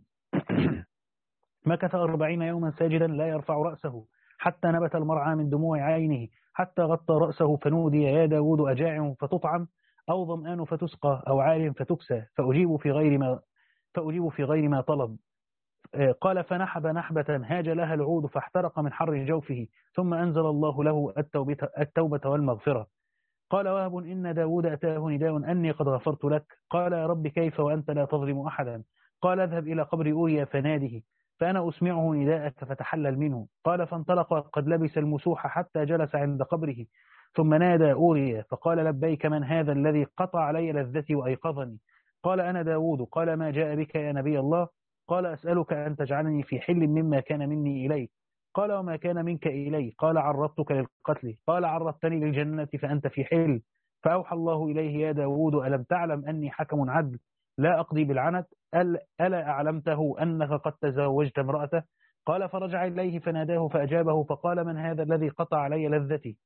مكث أربعين يوما ساجدا لا يرفع رأسه حتى نبت المرعى من دموع عينه حتى غطى رأسه فنودي يا داود أجاع فتطعم أو ظمآن فتسقى أو عال فتكسى فأجيب في غير ما فأجيب في غير ما طلب. قال فنحب نحبة هاج لها العود فاحترق من حر جوفه ثم أنزل الله له التوبة, التوبة والمغفرة. قال وهب إن داود أتاه نداء أني قد غفرت لك، قال يا رب كيف وأنت لا تظلم أحدا، قال اذهب إلى قبر أوريا فناده فأنا أسمعه نداءك فتحلل منه، قال فانطلق قد لبس المسوح حتى جلس عند قبره ثم نادى أوريا فقال لبيك من هذا الذي قطع علي لذتي وأيقظني، قال أنا داود، قال ما جاء بك يا نبي الله، قال أسألك أن تجعلني في حل مما كان مني إليك، قال وما كان منك إلي، قال عرضتك للقتل، قال عرضتني للجنة فأنت في حل، فأوحى الله إليه يا داود ألم تعلم أني حكم عدل لا أقضي بالعنت، ألا أعلمته أنك قد تزوجت امرأته، قال فرجع إليه فناداه فأجابه فقال من هذا الذي قطع علي لذتي،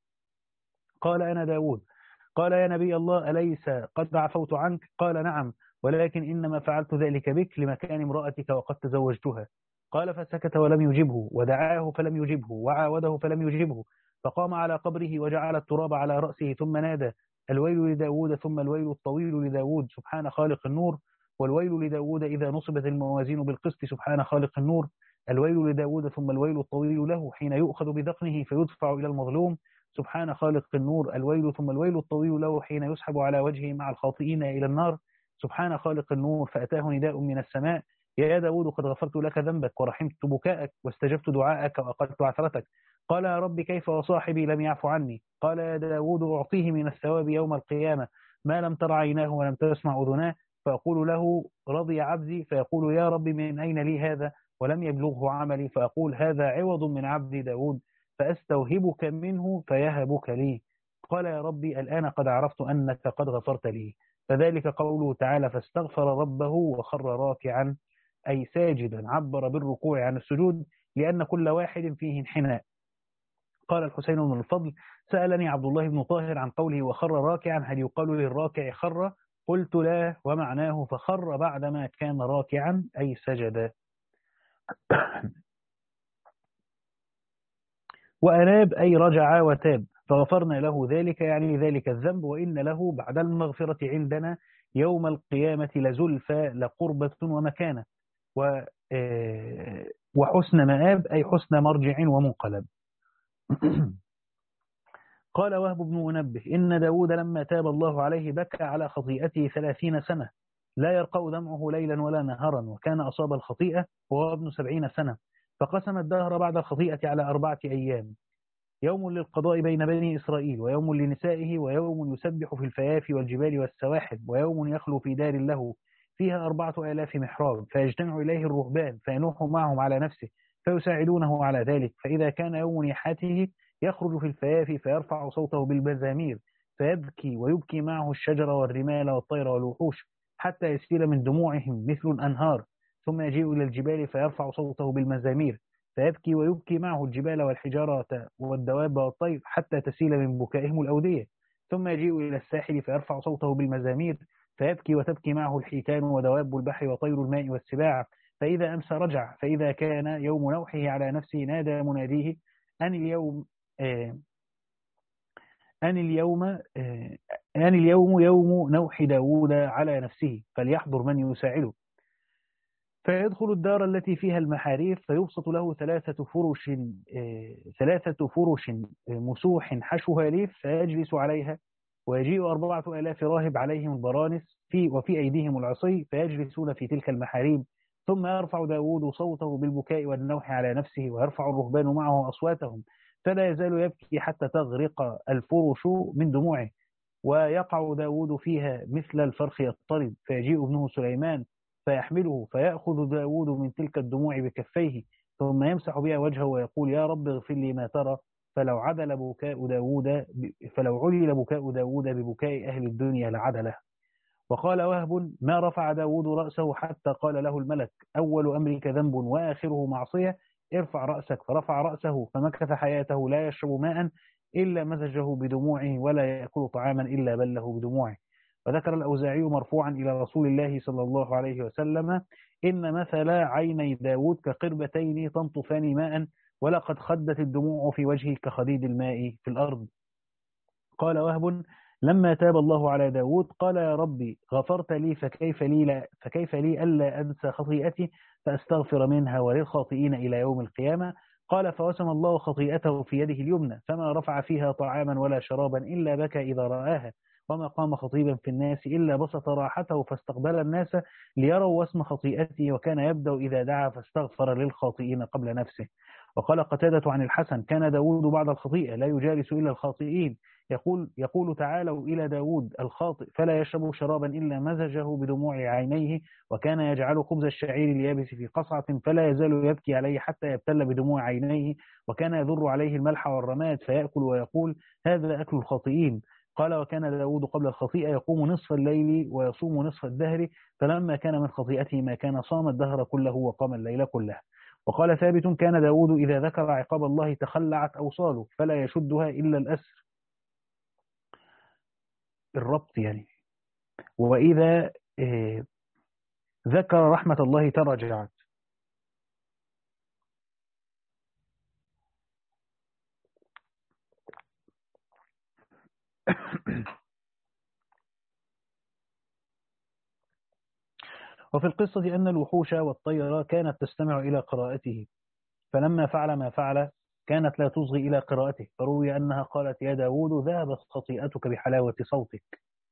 قال أنا داود، قال يا نبي الله أليس قد عفوت عنك، قال نعم ولكن إنما فعلت ذلك بك لمكان امرأتك وقد تزوجتها، قال فسكت ولم يجبه ودعاه فلم يجبه وعاوده فلم يجبه، فقام على قبره وجعل التراب على رأسه ثم نادى الويل لداود ثم الويل الطويل لداود، سبحان خالق النور. والويل لداود إذا نصبت الموازين بالقسط، سبحان خالق النور. الويل لداود ثم الويل الطويل له حين يؤخذ بذقنه فيدفع إلى المظلوم، سبحان خالق النور. الويل ثم الويل الطويل له حين يسحب على وجهه مع الخاطئين إلى النار، سبحان خالق النور. فأتاه نداء من السماء يا داود قد غفرت لك ذنبك ورحمت بكاءك واستجبت دعاءك وأقلت عثرتك، قال يا رب كيف وصاحبي لم يعفو عني، قال يا داود أعطيه من الثواب يوم القيامة ما لم تر عيناه ولم تسمع أذناه، فأقول له رضي عبدي فيقول يا رب من أين لي هذا ولم يبلغه عملي، فأقول هذا عوض من عبدي داود فأستوهبك منه فيهبك لي، قال يا ربي الآن قد عرفت أنك قد غفرت لي. فذلك قوله تعالى فاستغفر ربه وخر راكعا أي ساجدا، عبر بالركوع عن السجود لأن كل واحد فيه انحناء. قال الحسين بن الفضل سألني عبد الله بن طاهر عن قوله وخر راكعا هل يقال للراكع خر، قلت لا ومعناه فخر بعدما كان راكعا أي سجد. وأناب أي رجع وتاب فغفرنا له ذلك يعني ذلك الذنب، وإن له بعد المغفرة عندنا يوم القيامة لزلفى لقربة ومكانة وحسن مآب أي حسن مرجع ومنقلب. قال وهب بن منبه إن داود لما تاب الله عليه بكى على خطيئته ثلاثين سنة لا يرقى دمعه ليلا ولا نهارا، وكان أصاب الخطيئة وهو ابن سبعين سنة، فقسم الدهر بعد الخطيئة على أربعة أيام، يوم للقضاء بين بني إسرائيل ويوم لنسائه ويوم يسبح في الفيافي والجبال والسواحل ويوم يخلو في دار له فيها أربعة آلاف محراب فيجتمع إليه الرهبان فينوح معهم على نفسه فيساعدونه على ذلك، فإذا كان يوم نيحته يخرج في الفيافي فيرفع صوته بالمزامير فيبكي ويبكي معه الشجر والرمال والطير والوحوش حتى يسيل من دموعهم مثل الأنهار، ثم يجيء إلى الجبال فيرفع صوته بالمزامير فيبكي ويبكي معه الجبال والحجارة والدواب والطير حتى تسيل من بكائهم الأودية، ثم يجيء إلى الساحل فيرفع صوته بالمزامير فيبكي وتبكي معه الحيتان ودواب البحر وطير الماء والسباع. فإذا أمسى رجع، فإذا كان يوم نوحه على نفسه نادى مناديه أن اليوم آه أن اليوم آه أن اليوم يوم نوح داود على نفسه فليحضر من يساعده. فيدخل الدار التي فيها المحاريف فيبسط له ثلاثة فرش آه، ثلاثة فرش آه، مسوح حشوها ليف فيجلس عليها. ويجيء أربعة آلاف راهب عليهم البرانس في وفي أيديهم العصي فيجلسون في تلك المحاريب. ثم يرفع داود صوته بالبكاء والنوح على نفسه ويرفع الرهبان معه أصواتهم فلا يزال يبكي حتى تغرق الفرش من دموعه. ويقع داود فيها مثل الفرخ يضطرب فيجيء ابنه سليمان فيحمله فيأخذ داود من تلك الدموع بكفيه ثم يمسح بها وجهه ويقول يا رب اغفر لي ما ترى. فلو عدل بكاء داود فلو علل بكاء داود ببكاء أهل الدنيا لعدله. وقال وهب ما رفع داود رأسه حتى قال له الملك أول أمرك ذنب وآخره معصية ارفع رأسك. فرفع رأسه فمكث حياته لا يشرب ماء إلا مزجه بدموعه ولا يأكل طعاما إلا بله بدموعه. وذكر الأوزاعي مرفوعا إلى رسول الله صلى الله عليه وسلم إن مثل عيني داود كقربتين تنطفان ماء ولقد خدت الدموع في وجهه كخديد الماء في الأرض. قال وهب لما تاب الله على داود قال يا ربي غفرت لي فكيف لي, لا فكيف لي ألا أنسى خطيئتي فأستغفر منها وللخاطئين إلى يوم القيامة. قال فوسم الله خطيئته في يده اليمنى فما رفع فيها طعاما ولا شرابا إلا بكى إذا رآها وما قام خطيبا في الناس إلا بسط راحته فاستقبل الناس ليروا وسم خطيئته وكان يبدأ إذا دعا فاستغفر للخاطئين قبل نفسه. وقال قتادة عن الحسن كان داود بعد الخطيئة لا يجالس إلا الخاطئين يقول, يقول تعالوا إلى داود الخاطئ فلا يشرب شرابا إلا مزجه بدموع عينيه وكان يجعل خبز الشعير اليابس في قصعة فلا يزال يبكي عليه حتى يبتل بدموع عينيه وكان يذر عليه الملح والرماد فيأكل ويقول هذا أكل الخاطئين. قال وكان داود قبل الخطيئة يقوم نصف الليل ويصوم نصف الدهر فلما كان من خطيئته ما كان صام الدهر كله وقام الليل كله. وقال ثابت كان داود إذا ذكر عقاب الله تخلعت أوصاله فلا يشدها إلا الأسر الربط يعني. وإذا آه ذكر رحمة الله ترجعت. وفي القصة أن الوحوش والطير كانت تستمع إلى قراءته فلما فعل ما فعل كانت لا تصغي إلى قراءته فروي أنها قالت يا داود ذهبت خطيئتك بحلاوة صوتك.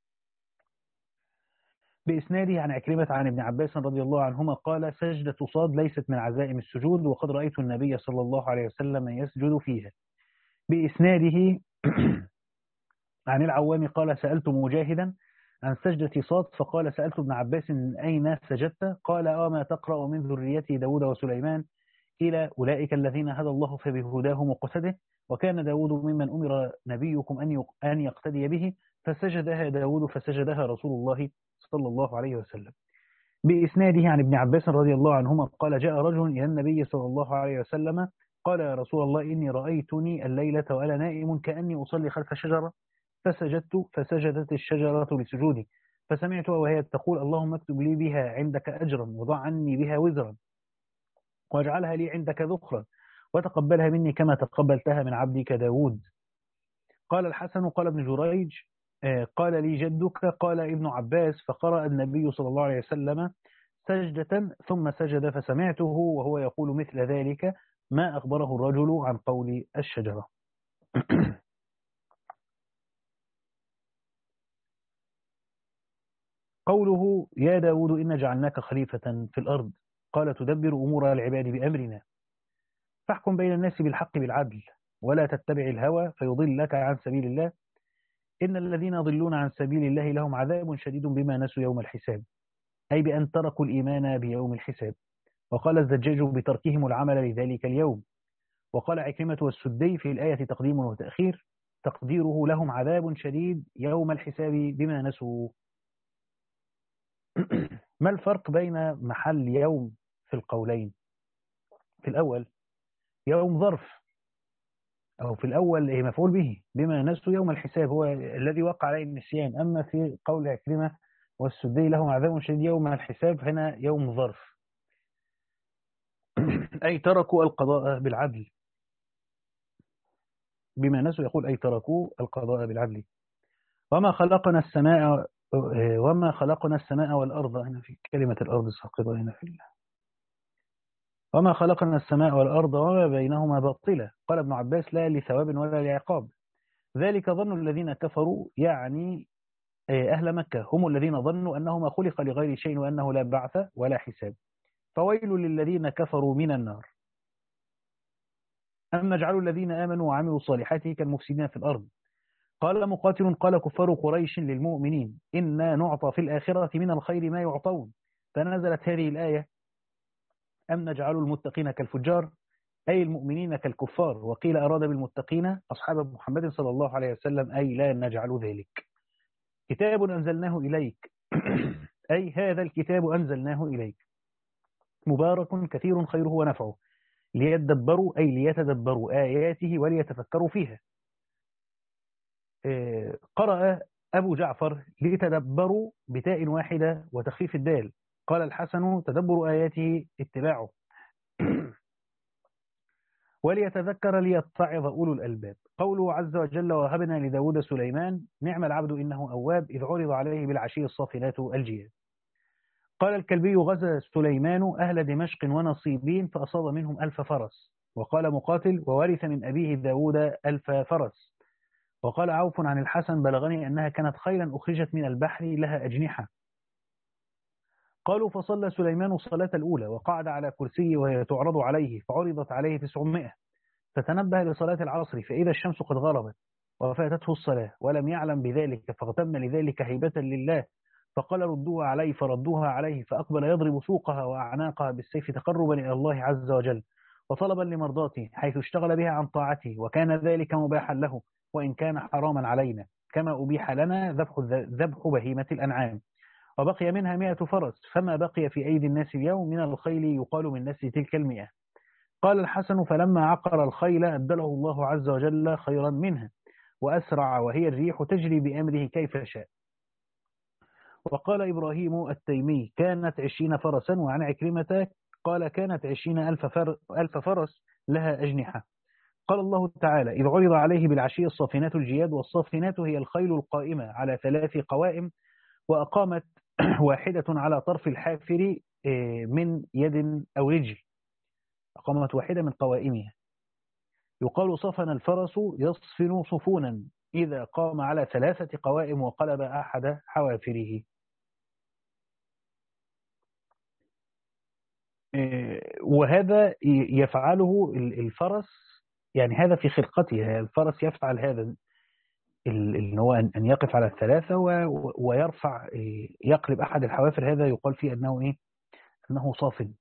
بإسناده عن عكرمة عن ابن عباس رضي الله عنهما قال سجدة صاد ليست من عزائم السجود وقد رأيت النبي صلى الله عليه وسلم يسجد فيها. بإسناده عن العوام قال سألت مجاهدا عن سجدة صاد فقال سألت ابن عباس من أين سجدت قال وما تقرأ من ذريته داود وسليمان إلى أولئك الذين هدى الله فبهداه مقتده وكان داود ممن أمر نبيكم أن أن يقتدي به فسجدها داود فسجدها رسول الله صلى الله عليه وسلم. بإسناده عن ابن عباس رضي الله عنهما قال جاء رجل إلى النبي صلى الله عليه وسلم قال يا رسول الله إني رأيتني الليلة وأنا نائم كأني أصلي خلف شجرة فسجدت فسجدت الشجرة لسجودي فسمعتها وهي تقول اللهم اكتب لي بها عندك أجرا وضع عني بها وزرا واجعلها لي عندك ذخرا وتقبلها مني كما تقبلتها من عبدك داود. قال الحسن قال ابن جريج قال لي جدك قال ابن عباس فقرأ النبي صلى الله عليه وسلم سجدة ثم سجد فسمعته وهو يقول مثل ذلك ما أخبره الرجل عن قول الشجرة. قوله يا داود إن جعلناك خليفة في الأرض قال تدبر أمور العباد بأمرنا فاحكم بين الناس بالحق بالعدل ولا تتبع الهوى فيضلك عن سبيل الله إن الذين يضلون عن سبيل الله لهم عذاب شديد بما نسوا يوم الحساب أي بأن تركوا الإيمان بيوم الحساب. وقال الزجاج بتركهم العمل لذلك اليوم. وقال عكرمة والسدي في الآية تقديم وتأخير تقديره لهم عذاب شديد يوم الحساب بما نسوا. ما الفرق بين محل يوم في القولين؟ في الأول يوم ظرف أو في الأول مفعول به بما نسوا يوم الحساب هو الذي وقع عليه النسيان. أما في قول عكرمة والسدي لهم عذاب شديد يوم الحساب، هنا يوم ظرف أي تركوا القضاء بالعدل، بما نسوا يقول أي تركوا القضاء بالعدل. وما خلقنا السماء وما خلقنا السماء والأرض، هنا في كلمة الأرض ساقطة هنا في الله. وما خلقنا السماء والأرض وما بينهما باطلا، قال ابن عباس لا لثواب ولا لعقاب، ذلك ظن الذين كفروا، يعني أهل مكة هم الذين ظنوا أنه ما خلق لغير شيء وأنه لا بعث ولا حساب، فويل للذين كفروا من النار. أم نجعل الذين آمنوا وعملوا الصالحات كالمفسدين في الأرض، قال مقاتل قال كفار قريش للمؤمنين إنا نعطى في الآخرة من الخير ما يعطون، فنزلت هذه الآية أم نجعل المتقين كالفجار، أي المؤمنين كالكفار، وقيل أراد بالمتقين أصحاب محمد صلى الله عليه وسلم، أي لا نجعل ذلك. كتاب أنزلناه إليك أي هذا الكتاب أنزلناه إليك مبارك كثير خيره ونفعه، ليدبروا أي ليتدبروا آياته وليتفكروا فيها. قرأ أبو جعفر ليتدبروا بتاء واحدة وتخفيف الدال، قال الحسن تدبر آياته اتباعه وليتذكر ليتعظ أولو الألباب. قوله عز وجل وهبنا لداود سليمان نعم العبد إنه أواب إذ عرض عليه بالعشي الصافنات الجياد. قال الكلبي غزا سليمان أهل دمشق ونصيبين فأصاب منهم ألف فرس. وقال مقاتل وورث من أبيه داود ألف فرس. وقال عوف عن الحسن بلغني أنها كانت خيلا أخرجت من البحر لها أجنحة. قالوا فصلى سليمان الصلاة الأولى وقعد على كرسي وهي تعرض عليه فعرضت عليه تسعمائة، فتنبه لصلاة العصر فإذا الشمس قد غربت وفاتته الصلاة ولم يعلم بذلك، فاغتم لذلك هيبة لله، فقال ردوها عليه فردوها عليه، فأقبل يضرب سوقها وأعناقها بالسيف تقربا إلى الله عز وجل وطلبا لمرضاته، حيث اشتغل بها عن طاعته، وكان ذلك مباحا له وإن كان حراما علينا، كما أبيح لنا ذبح ذبح بهيمة الأنعام. وبقي منها مئة فرس، فما بقي في أيدي الناس اليوم من الخيل يقال من نسل تلك المئة. قال الحسن فلما عقر الخيل أبدله الله عز وجل خيرا منها وأسرع، وهي الريح تجري بأمره كيف شاء. وقال إبراهيم التيمي كانت عشرين فرسا. وعن عكرمة قال كانت عشرين ألف, فر ألف فرس لها أجنحة. قال الله تعالى إذ عرض عليه بالعشي الصافنات الجياد، والصافنات هي الخيل القائمة على ثلاث قوائم، وأقامت واحدة على طرف الحافر من يد أو رجل، أقامت واحدة من قوائمها. يقال صفن الفرس يصفن صفونا إذا قام على ثلاثة قوائم وقلب أحد حوافره. وهذا يفعله الفرس، يعني هذا في خلقته، الفرس يفعل هذا اللي هو أن يقف على الثلاثة ويرفع يقلب أحد الحوافر، هذا يقال فيه أنه إيه؟ أنه صافن،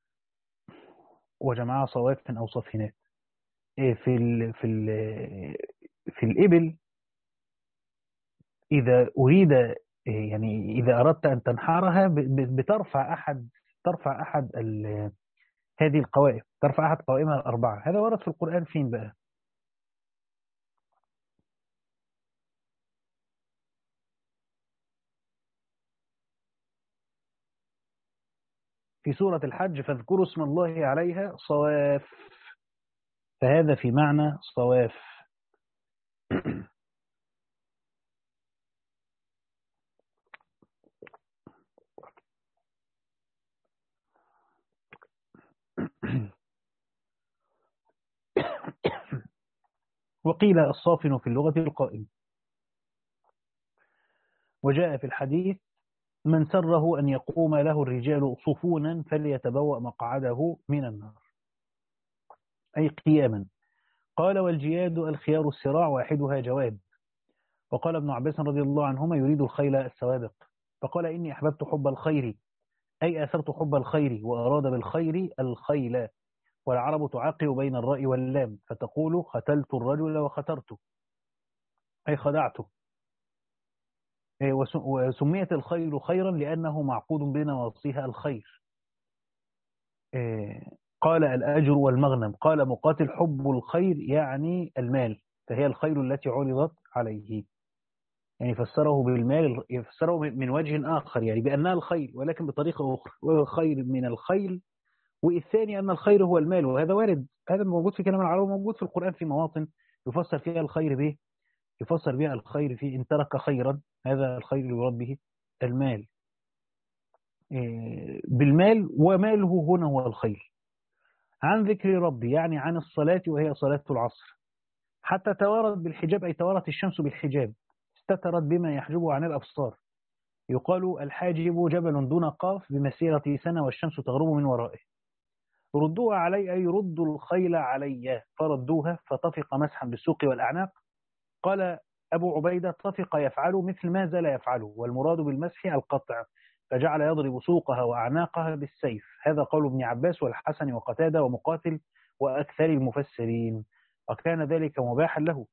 وجمعها صواف أو صافنات. في ال في ال في الإبل إذا أريد، يعني إذا أردت أن تنحرها بترفع أحد ترفع أحد هذه القوائم، ترفع أحد قوائمها الأربعة. هذا ورد في القرآن فين بقى؟ في سورة الحج فاذكروا اسم الله عليها صواف، فهذا في معنى صواف. وقيل الصافن في اللغة القائم. وجاء في الحديث من سره أن يقوم له الرجال صفونا فليتبوأ مقعده من النار، أي قياما. قال والجياد الخيار السراع واحدها جواد. وقال ابن عباس رضي الله عنهما يريد الخيل السوابق، فقال إني أحببت حب الخير أي أثرت حب الخير، وأراد بالخير الخيل. والعرب تعاقب بين الراء واللام فتقول ختلت الرجل وخترته أي خدعته. وسميت الخيل خيرا لأنه معقود بنواصيها الخير. قال الأجر والمغنم. قال مقاتل حب الخير يعني المال، فهي الخير التي عرضت عليه. يعني فسره بالمال، يفسره من وجه آخر يعني بأنها الخيل ولكن بطريقة أخرى، وخير من الخيل. والثاني أن الخير هو المال، وهذا وارد، هذا موجود في كلام العرب، موجود في القرآن في مواطن يفسر فيها الخير به، يفسر بها الخير في إن ترك خيرا، هذا الخير يراد به المال، بالمال، وماله هنا هو الخير. عن ذكر ربي يعني عن الصلاة وهي صلاة العصر، حتى توارت بالحجاب، أي توارت الشمس بالحجاب، استترت بما يحجبه عن الأبصار. يقال الحاجب جبل دون قاف بمسيرة سنة والشمس تغرب من ورائه. ردوها علي أي ردوا الخيل علي، فردوها فطفق مسحا بالسوق والأعناق. قال أبو عبيدة طفق يفعل مثل ما زال يفعله، والمراد بالمسح القطع، فجعل يضرب سوقها وأعناقها بالسيف. هذا قول ابن عباس والحسن وقتادة ومقاتل وأكثر المفسرين، وكان ذلك مباحا له،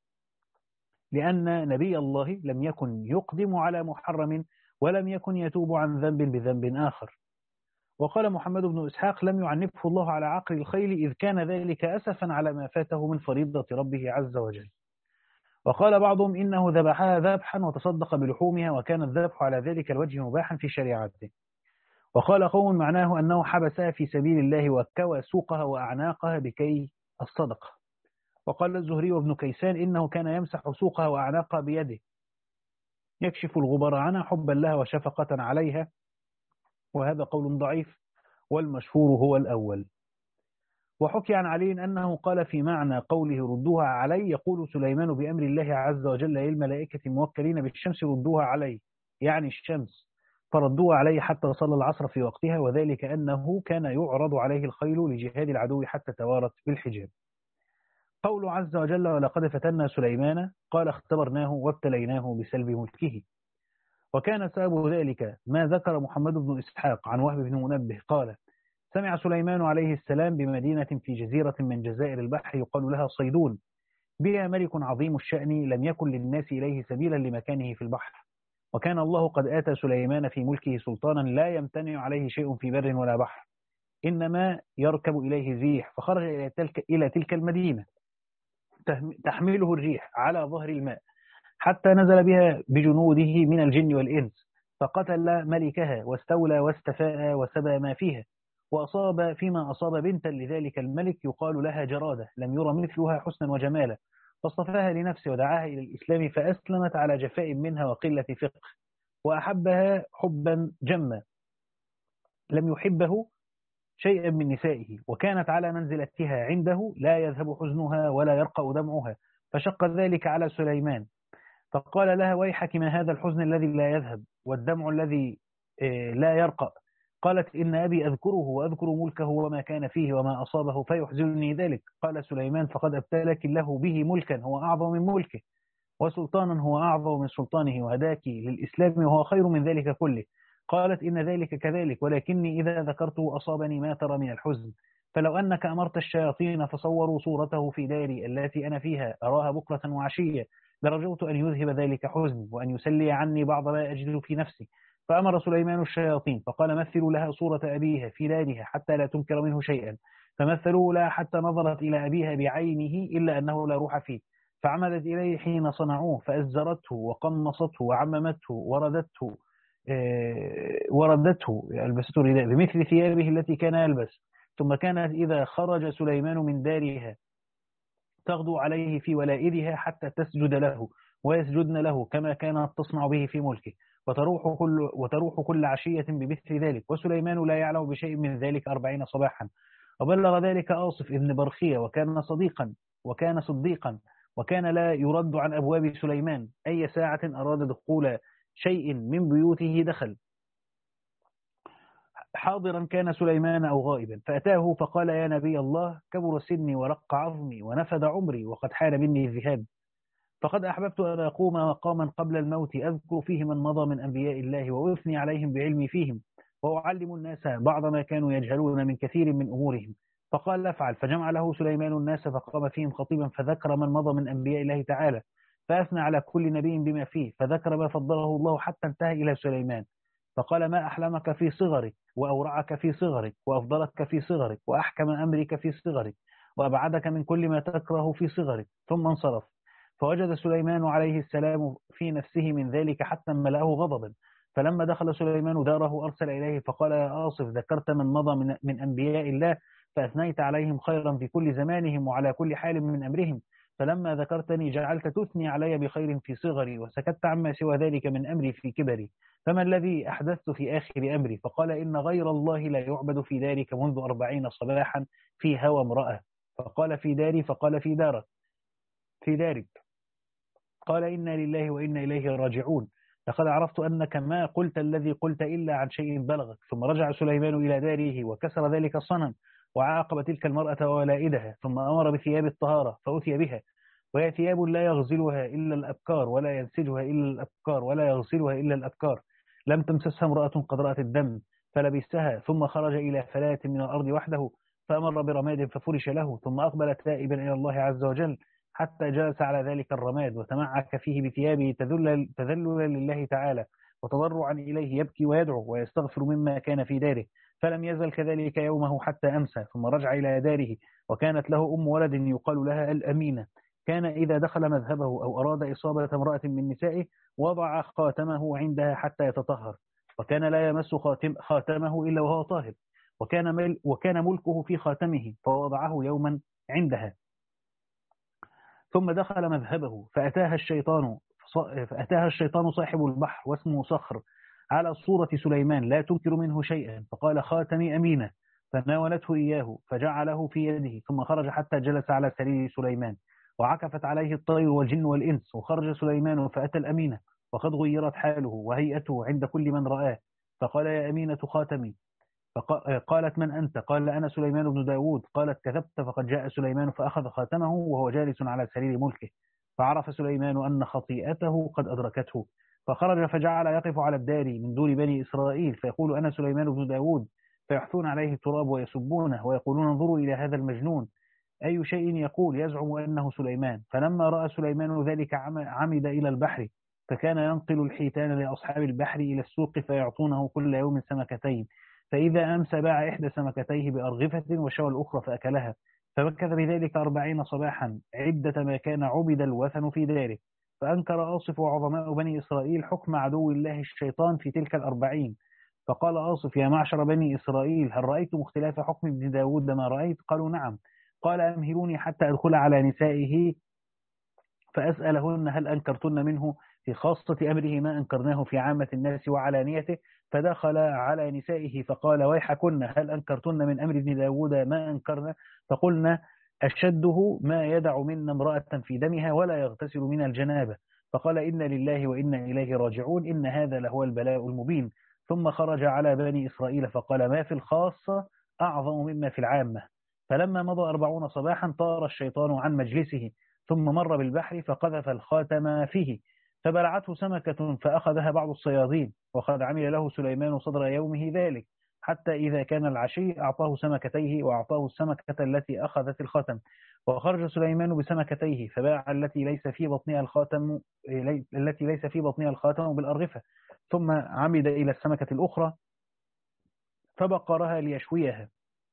لأن نبي الله لم يكن يقدم على محرم ولم يكن يتوب عن ذنب بذنب آخر. وقال محمد بن إسحاق لم يعنفه الله على عقل الخيل إذ كان ذلك أسفا على ما فاته من فريضة ربه عز وجل. وقال بعضهم إنه ذبحها ذبحا وتصدق بلحومها، وكان الذبح على ذلك الوجه مباحا في شريعته. وقال قوم معناه أنه حبسها في سبيل الله وكوى سوقها وأعناقها بكي الصدقة. وقال الزهري وابن كيسان إنه كان يمسح سوقها وأعناقها بيده يكشف الغبار عنها حبا لها وشفقة عليها، وهذا قول ضعيف، والمشهور هو الأول. وحكي عن علي أنه قال في معنى قوله ردوها علي، يقول سليمان بأمر الله عز وجل للملائكة الموكلين بالشمس ردوها علي، يعني الشمس، فردوها علي حتى صلى العصر في وقتها، وذلك أنه كان يعرض عليه الخيل لجهاد العدو حتى توارت بالحجاب. قول عز وجل ولقد فتنا سليمان، قال اختبرناه وابتليناه بسلب ملكه. وكان سبب ذلك ما ذكر محمد بن إسحاق عن وهب بن منبه قال سمع سليمان عليه السلام بمدينة في جزيرة من جزائر البحر يقال لها صيدون، بها ملك عظيم الشأن لم يكن للناس إليه سبيلا لمكانه في البحر، وكان الله قد آتى سليمان في ملكه سلطانا لا يمتنع عليه شيء في بر ولا بحر، إنما يركب إليه الريح. فخرج إلى تلك, إلى تلك المدينة تحمله الريح على ظهر الماء حتى نزل بها بجنوده من الجن والإنس، فقتل ملكها واستولى واستفاء وسبى ما فيها، وأصاب فيما أصاب بنتا لذلك الملك يقال لها جرادة لم يرى مثلها حسنا وجمالا، فاصطفاها لنفسه ودعاها إلى الإسلام فأسلمت على جفاء منها وقلة فقه، وأحبها حبا جما لم يحبه شيئا من نسائه، وكانت على منزلتها عنده لا يذهب حزنها ولا يرقى دمعها، فشق ذلك على سليمان، فقال لها ويحك من هذا الحزن الذي لا يذهب والدمع الذي لا يرقى. قالت إن أبي أذكره وأذكر ملكه وما كان فيه وما أصابه فيحزنني ذلك. قال سليمان فقد أبتلك الله به ملكا هو أعظم من ملكه، وسلطانا هو أعظم من سلطانه، وهداك للإسلام وهو خير من ذلك كله. قالت إن ذلك كذلك، ولكني إذا ذكرته أصابني ما ترى من الحزن، فلو أنك أمرت الشياطين فصوروا صورته في داري التي أنا فيها أراها بكرة وعشية لرجوت أن يذهب ذلك حزن وأن يسلي عني بعض ما أجد في نفسي. فأمر سليمان الشياطين فقال مثلوا لها صورة أبيها في دارها حتى لا تنكر منه شيئا، فمثلوا لها حتى نظرت إلى أبيها بعينه إلا أنه لا روح فيه، فعمدت إليه حين صنعوه فأزرته وقمصته وعممته وردته وردته ألبسته رداء بمثل ثيابه التي كان يلبس. ثم كانت إذا خرج سليمان من دارها تغدو عليه في ولائدها حتى تسجد له ويسجدن له كما كانت تصنع به في ملكه، وتروح كل, وتروح كل عشية بمثل ذلك، وسليمان لا يعلم بشيء من ذلك أربعين صباحا. وبلغ ذلك آصف ابن برخية وكان صديقا وكان صديقا وكان لا يرد عن أبواب سليمان، أي ساعة أراد دخول شيء من بيوته دخل، حاضرا كان سليمان أو غائبا، فأتاه فقال يا نبي الله كبر سني ورق عظمي ونفد عمري وقد حان مني الذهاب، فقد أحببت أن أقوم مقاما قبل الموت أذكر فيه من مضى من أنبياء الله وأثني عليهم بعلمي فيهم، وأعلم الناس بعض ما كانوا يجهلون من كثير من أمورهم. فقال افعل، فجمع له سليمان الناس فقام فيهم خطيبا فذكر من مضى من أنبياء الله تعالى، فأثنى على كل نبي بما فيه، فذكر ما فضله الله حتى انتهى إلى سليمان، فقال ما أحلمك في صغرك وأورعك في صغرك وأفضلك في صغرك وأحكم أمرك في صغرك وأبعدك من كل ما تكره في صغرك، ثم انصرف. فوجد سليمان عليه السلام في نفسه من ذلك حتى ملأه غضبا. فلما دخل سليمان داره أرسل إليه فقال: يا آصف، ذكرت من مضى من, من أنبياء الله فأثنيت عليهم خيرا في كل زمانهم وعلى كل حال من أمرهم، فلما ذكرتني جعلت تثني علي بخير في صغري وسكت عما سوى ذلك من أمري في كبري، فما الذي أحدثت في آخر أمري؟ فقال: إن غير الله لا يعبد في دارك منذ أربعين صباحا في هوى امرأة. فقال: في داري؟ فقال: في دارك في دارك قال: إنا لله وإنا إليه راجعون، لقد عرفت أنك ما قلت الذي قلت إلا عن شيء بلغك. ثم رجع سليمان إلى داره وكسر ذلك الصنم وعاقب تلك المرأة وولائدها، ثم أمر بثياب الطهارة فأتي بها، وهي ثياب لا يغزلها إلا الأبكار ولا ينسجها إلا الأبكار ولا يغسلها إلا الأبكار، لم تمسسها امرأة قد رأت الدم، فلبسها. ثم خرج إلى فلاة من الأرض وحده فأمر برماد ففرش له، ثم أقبل تائبا إلى الله عز وجل حتى جلس على ذلك الرماد وتمعك فيه بثيابه تذلل تذللا لله تعالى وتضرعا إليه، يبكي ويدعو ويستغفر مما كان في داره، فلم يزل كذلك يومه حتى أمسى. ثم رجع إلى داره وكانت له أم ولد يقال لها الأمينة. كان إذا دخل مذهبه أو أراد إصابة امرأة من نسائه وضع خاتمه عندها حتى يتطهر، وكان لا يمس خاتم خاتمه إلا وهو طاهر، وكان, مل وكان ملكه في خاتمه فوضعه يوما عندها. ثم دخل مذهبه فأتاها الشيطان فأتاها الشيطان صاحب البحر واسمه صخر على صورة سليمان لا تنكر منه شيئا، فقال: خاتمي أمينة، فناولته إياه فجعله في يده، ثم خرج حتى جلس على سرير سليمان وعكفت عليه الطير والجن والإنس، وخرج سليمان فأتى الأمينة وقد غيرت حاله وهيئته عند كل من رآه، فقال: يا أمينة خاتمي. فقالت: من أنت؟ قال: أنا سليمان بن داود. قالت: كذبت، فقد جاء سليمان فأخذ خاتمه وهو جالس على سرير ملكه، فعرف سليمان أن خطيئته قد أدركته، فخرج فجعل يقف على الدار من دون بني إسرائيل فيقول: أنا سليمان بن داود، فيحثون عليه التراب ويسبونه ويقولون: انظروا إلى هذا المجنون أي شيء يقول، يزعم أنه سليمان. فلما رأى سليمان ذلك عمد إلى البحر، فكان ينقل الحيتان لأصحاب البحر إلى السوق فيعطونه كل يوم سمكتين، فإذا أمسى باع إحدى سمكتيه بأرغفة وشوى الأخرى فأكلها، فمكث بذلك أربعين صباحا عدة ما كان عبد الوثن في داره. فأنكر آصف وعظماء بني إسرائيل حكم عدو الله الشيطان في تلك الأربعين. فقال آصف: يا معشر بني إسرائيل، هل رأيتم اختلاف حكم ابن داود ما رأيت؟ قالوا: نعم. قال: أمهلوني حتى أدخل على نسائه فأسألهن هل أنكرتن منه في خاصة أمره ما أنكرناه في عامة الناس وعلانيته. فدخل على نسائه فقال: ويحكن، هل أنكرتن من أمر ابن داود ما أنكرنا؟ فقلنا: أشده ما يدع منا امرأة في دمها ولا يغتسل من الجنابة. فقال: إنا لله وإنا إليه راجعون، إن هذا لهو البلاء المبين. ثم خرج على بني إسرائيل فقال: ما في الخاصة أعظم مما في العامة. فلما مضى أربعون صباحا طار الشيطان عن مجلسه، ثم مر بالبحر فقذف الخاتم فيه، فبلعته سمكة فأخذها بعض الصيادين، وقد عمل له سليمان صدر يومه ذلك، حتى إذا كان العشي أعطاه سمكتيه وأعطاه السمكة التي أخذت الخاتم. وخرج سليمان بسمكتيه فباع التي ليس في بطنها الخاتم التي ليس في بطنها الخاتم بالأرغفة، ثم عمد إلى السمكة الأخرى فبقرها ليشويها،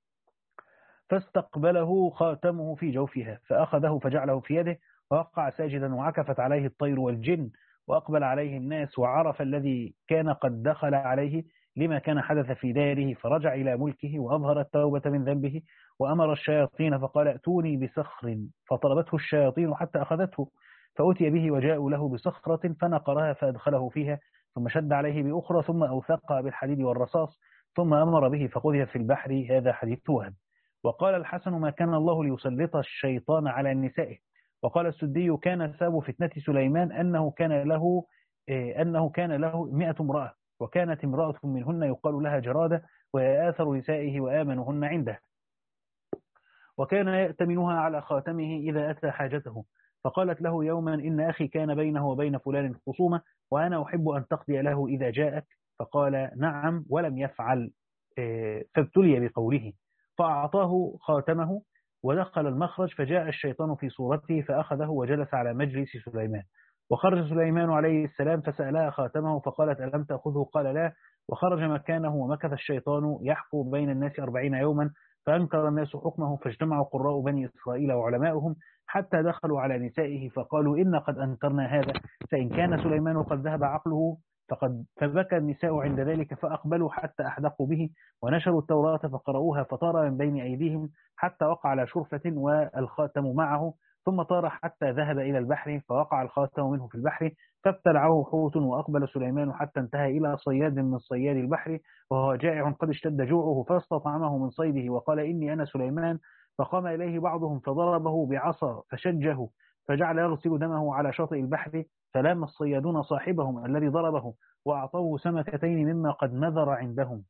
فاستقبله خاتمه في جوفها، فأخذه فجعله في يده ووقع ساجدا، وعكفت عليه الطير والجن، وأقبل عليه الناس، وعرف الذي كان قد دخل عليه لما كان حدث في داره، فرجع إلى ملكه وأظهر التوبة من ذنبه، وأمر الشياطين فقال: ائتوني بصخر، فطلبته الشياطين حتى أخذته، فأتي به وجاءوا له بصخرة فنقرها فأدخله فيها، ثم شد عليه بأخرى، ثم أوثقها بالحديد والرصاص، ثم أمر به فقذف في البحر. هذا حديث وهب. وقال الحسن: ما كان الله ليسلط الشيطان على نسائه. وقال السدي: كان سبب فتنة سليمان أنه كان له أنه كان له مئة امرأة، وكانت امرأة منهن يقال لها جرادة، وهي آثر نسائه وآمنهن عنده، وكان يأتمنها على خاتمه إذا أتى حاجته. فقالت له يوما: إن أخي كان بينه وبين فلان خصومة، وأنا أحب أن تقضي له إذا جاءك. فقال: نعم، ولم يفعل، فابتلي بقوله، فأعطاه خاتمه ودخل المخرج، فجاء الشيطان في صورته فأخذه وجلس على مجلس سليمان. وخرج سليمان عليه السلام فسألها خاتمه فقالت: ألم تأخذه؟ قال: لا. وخرج مكانه ومكث الشيطان يحكو بين الناس أربعين يوما، فأنكر الناس حكمه، فاجتمعوا قراء بني إسرائيل وعلماؤهم حتى دخلوا على نسائه فقالوا إن قد أنكرنا هذا، فإن كان سليمان قد ذهب عقله فقد فبكى النساء عند ذلك، فأقبلوا حتى أحدقوا به ونشروا التوراة فقرؤوها، فطار من بين أيديهم حتى وقع على شرفة والخاتم معه، ثم طار حتى ذهب إلى البحر فوقع الخاتم منه في البحر، فابتلعه حوت، وأقبل سليمان حتى انتهى إلى صياد من صياد البحر وهو جائع قد اشتد جوعه، فاستطعمه من صيده وقال إني أنا سليمان، فقام إليه بعضهم فضربه بعصا فشجه فجعل يغسل دمه على شاطئ البحر، فلام الصيادون صاحبهم الذي ضربه وأعطوه سمكتين مما قد نذر عندهم،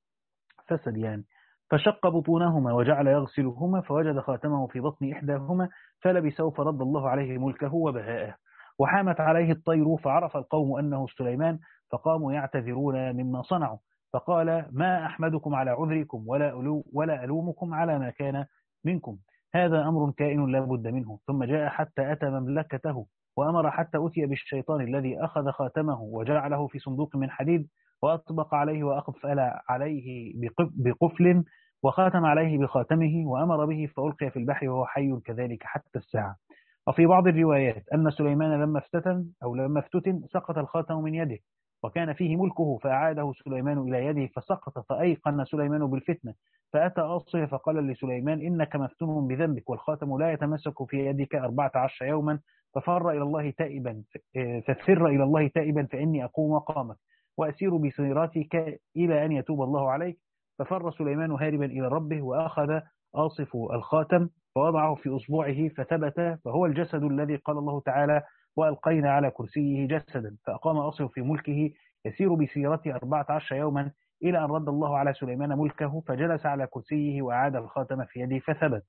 فسد يعني، فشق بطونهما وجعل يغسلهما فوجد خاتمه في بطن إحداهما فلبسه، فرد الله عليه ملكه وبهاءه. وحامت عليه الطير فعرف القوم أنه سليمان، فقاموا يعتذرون مما صنعوا، فقال ما أحمدكم على عذركم ولا ألو ولا ألومكم على ما كان منكم، هذا أمر كائن لا بد منه. ثم جاء حتى أتى مملكته، وأمر حتى أتي بالشيطان الذي أخذ خاتمه وجعله في صندوق من حديد، وأطبق عليه وأقفل عليه بقفل، وخاتم عليه بخاتمه، وأمر به فألقي في البحر وهو حي كذلك حتى الساعة. وفي بعض الروايات أن سليمان لما افتتن أو لما افتتن سقط الخاتم من يده، وكان فيه ملكه فأعاده سليمان إلى يده فسقط، فأيقن سليمان بالفتنة، فأتى آصيه فقال لسليمان إنك مفتون بذنبك، والخاتم لا يتمسك في يدك أربعة عشر يوما، ففر إلى الله تائبا ففر إلى الله تائبا فإني أقوم مقامك وأسير بسيرتك إلى أن يتوب الله عليك. ففر سليمان هاربا إلى ربه، وأخذ آصف الخاتم فوضعه في أصبعه فثبت، فهو الجسد الذي قال الله تعالى وألقينا على كرسيه جسدا، فأقام آصف في ملكه يسير بسيرته أربعة عشر يوما إلى أن رد الله على سليمان ملكه، فجلس على كرسيه وأعاد الخاتم في يده فثبت.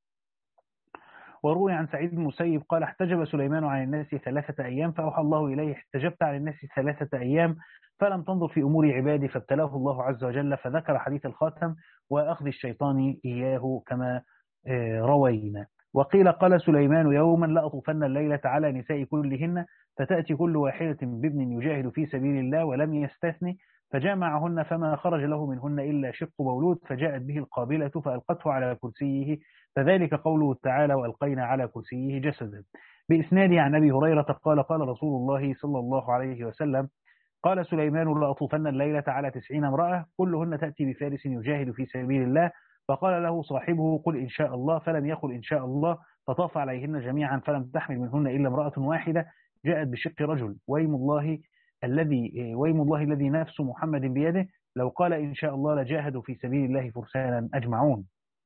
وروي عن سعيد بن المسيب قال احتجب سليمان عن الناس ثلاثة أيام، فأوحى الله إليه احتجبت عن الناس ثلاثة أيام فلم تنظر في أمور عبادي، فابتلاه الله عز وجل، فذكر حديث الخاتم وأخذ الشيطان إياه كما روينا. وقيل قال سليمان يوما لأطوفن الليلة على نساء كلهن، فتأتي كل واحدة بابن يجاهد في سبيل الله ولم يستثني، فجامعهن فما خرج له منهن إلا شق مولود، فجاءت به القابلة فألقته على كرسيه، فذلك قوله تعالى وألقينا على كرسيه جسدا. بإسناده عن أبي هريرة قال قال رسول الله صلى الله عليه وسلم قال سليمان لأطوفن الليلة على تسعين امرأة كلهن تأتي بفارس يجاهد في سبيل الله، فقال له صاحبه قل إن شاء الله، فلم يقل إن شاء الله، فطاف عليهن جميعا فلم تحمل منهن إلا امرأة واحدة جاءت بشق رجل، ويم الله الذي ويم الله الذي نفس محمد بيده لو قال إن شاء الله لجاهدوا في سبيل الله فرسانا أجمعون.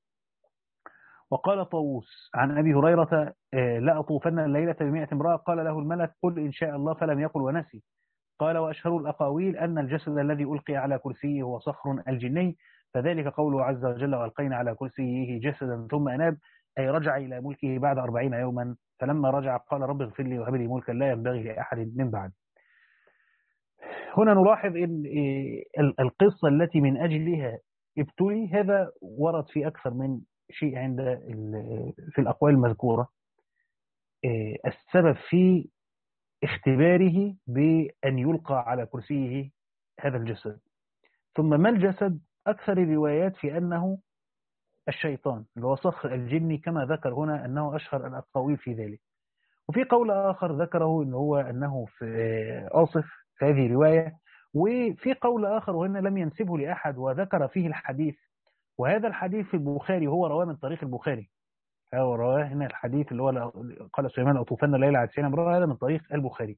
وقال طاووس عن أبي هريرة لا أطوفن الليلة بمئة امرأة، قال له الملك قل إن شاء الله، فلم يقل ونسي. قال وأشهر الأقاويل أن الجسد الذي ألقي على كرسيه هو صخر الجني، فذلك قوله عز وجل وألقينا على كرسيه جسدا ثم أناب، أي رجع إلى ملكه بعد أربعين يوما، فلما رجع قال رب اغفر لي وهب لي ملكا لا ينبغي لأحد من بعد. هنا نلاحظ أن القصة التي من أجلها ابتلي هذا ورد في أكثر من شيء عند في الأقوال المذكورة، السبب في اختباره بأن يلقى على كرسيه هذا الجسد. ثم ما الجسد؟ أكثر الروايات في أنه الشيطان اللي هو صخر الجني كما ذكر هنا أنه أشهر الأقاويل في ذلك. وفي قول آخر ذكره أنه هو أنه في آصف في هذه الرواية، وفي قول آخر وهنا لم ينسبه لأحد وذكر فيه الحديث، وهذا الحديث في البخاري هو رواه من طريق البخاري، هو رواه هنا الحديث اللي هو قال سليمان أطوفن الليلة على تسعين امرأة، هذا من طريق البخاري.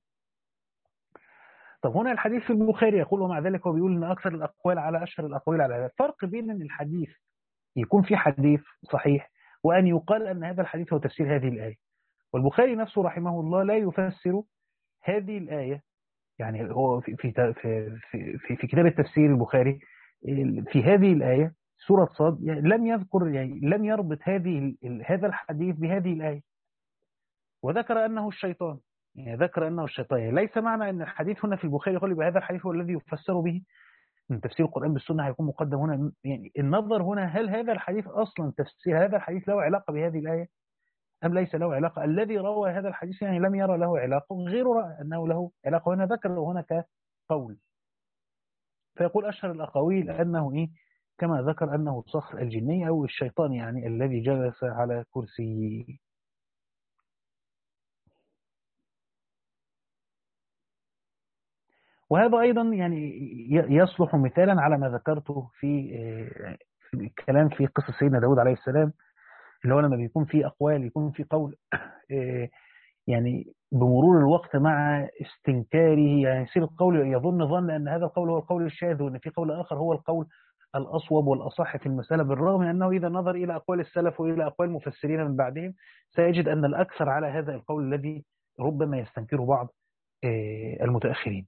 طب هنا الحديث في البخاري يقول ومع ذلك هو بيقول ان اكثر الاقوال على اشهر الاقوال على هذا. الفرق بين ان الحديث يكون في حديث صحيح وان يقال ان هذا الحديث هو تفسير هذه الايه. والبخاري نفسه رحمه الله لا يفسر هذه الايه، يعني هو في في في في, في كتاب التفسير البخاري في هذه الايه سوره صاد يعني لم يذكر يعني لم يربط هذه هذا الحديث بهذه الايه، وذكر انه الشيطان، يعني ذكر أنه الشيطان. يعني ليس معنى أن الحديث هنا في البخاري يقول بهذا الحديث هو الذي يفسر به من تفسير القرآن بالسنة هيكون مقدم هنا. يعني النظر هنا هل هذا الحديث أصلا تفسير هذا الحديث له علاقة بهذه الآية أم ليس له علاقة؟ الذي روى هذا الحديث يعني لم يرى له علاقة، غيره رأى أنه له علاقة، وهنا ذكر هنا كقول. فيقول أشهر الأقاويل أنه إيه كما ذكر أنه صخر الجني أو الشيطان يعني الذي جلس على كرسي. وهذا أيضا يعني يصلح مثالا على ما ذكرته في في الكلام في قصة سيدنا داود عليه السلام، اللي هو لما بيكون في أقوال، يكون في قول يعني بمرور الوقت مع استنكاره يعني يصير القول يظن ظن أن هذا القول هو القول الشاذ، وأن في قول آخر هو القول الأصوب والأصح في المسألة، بالرغم من أنه إذا نظر إلى أقوال السلف وإلى أقوال المفسرين من بعدهم سيجد أن الأكثر على هذا القول الذي ربما يستنكره بعض المتأخرين.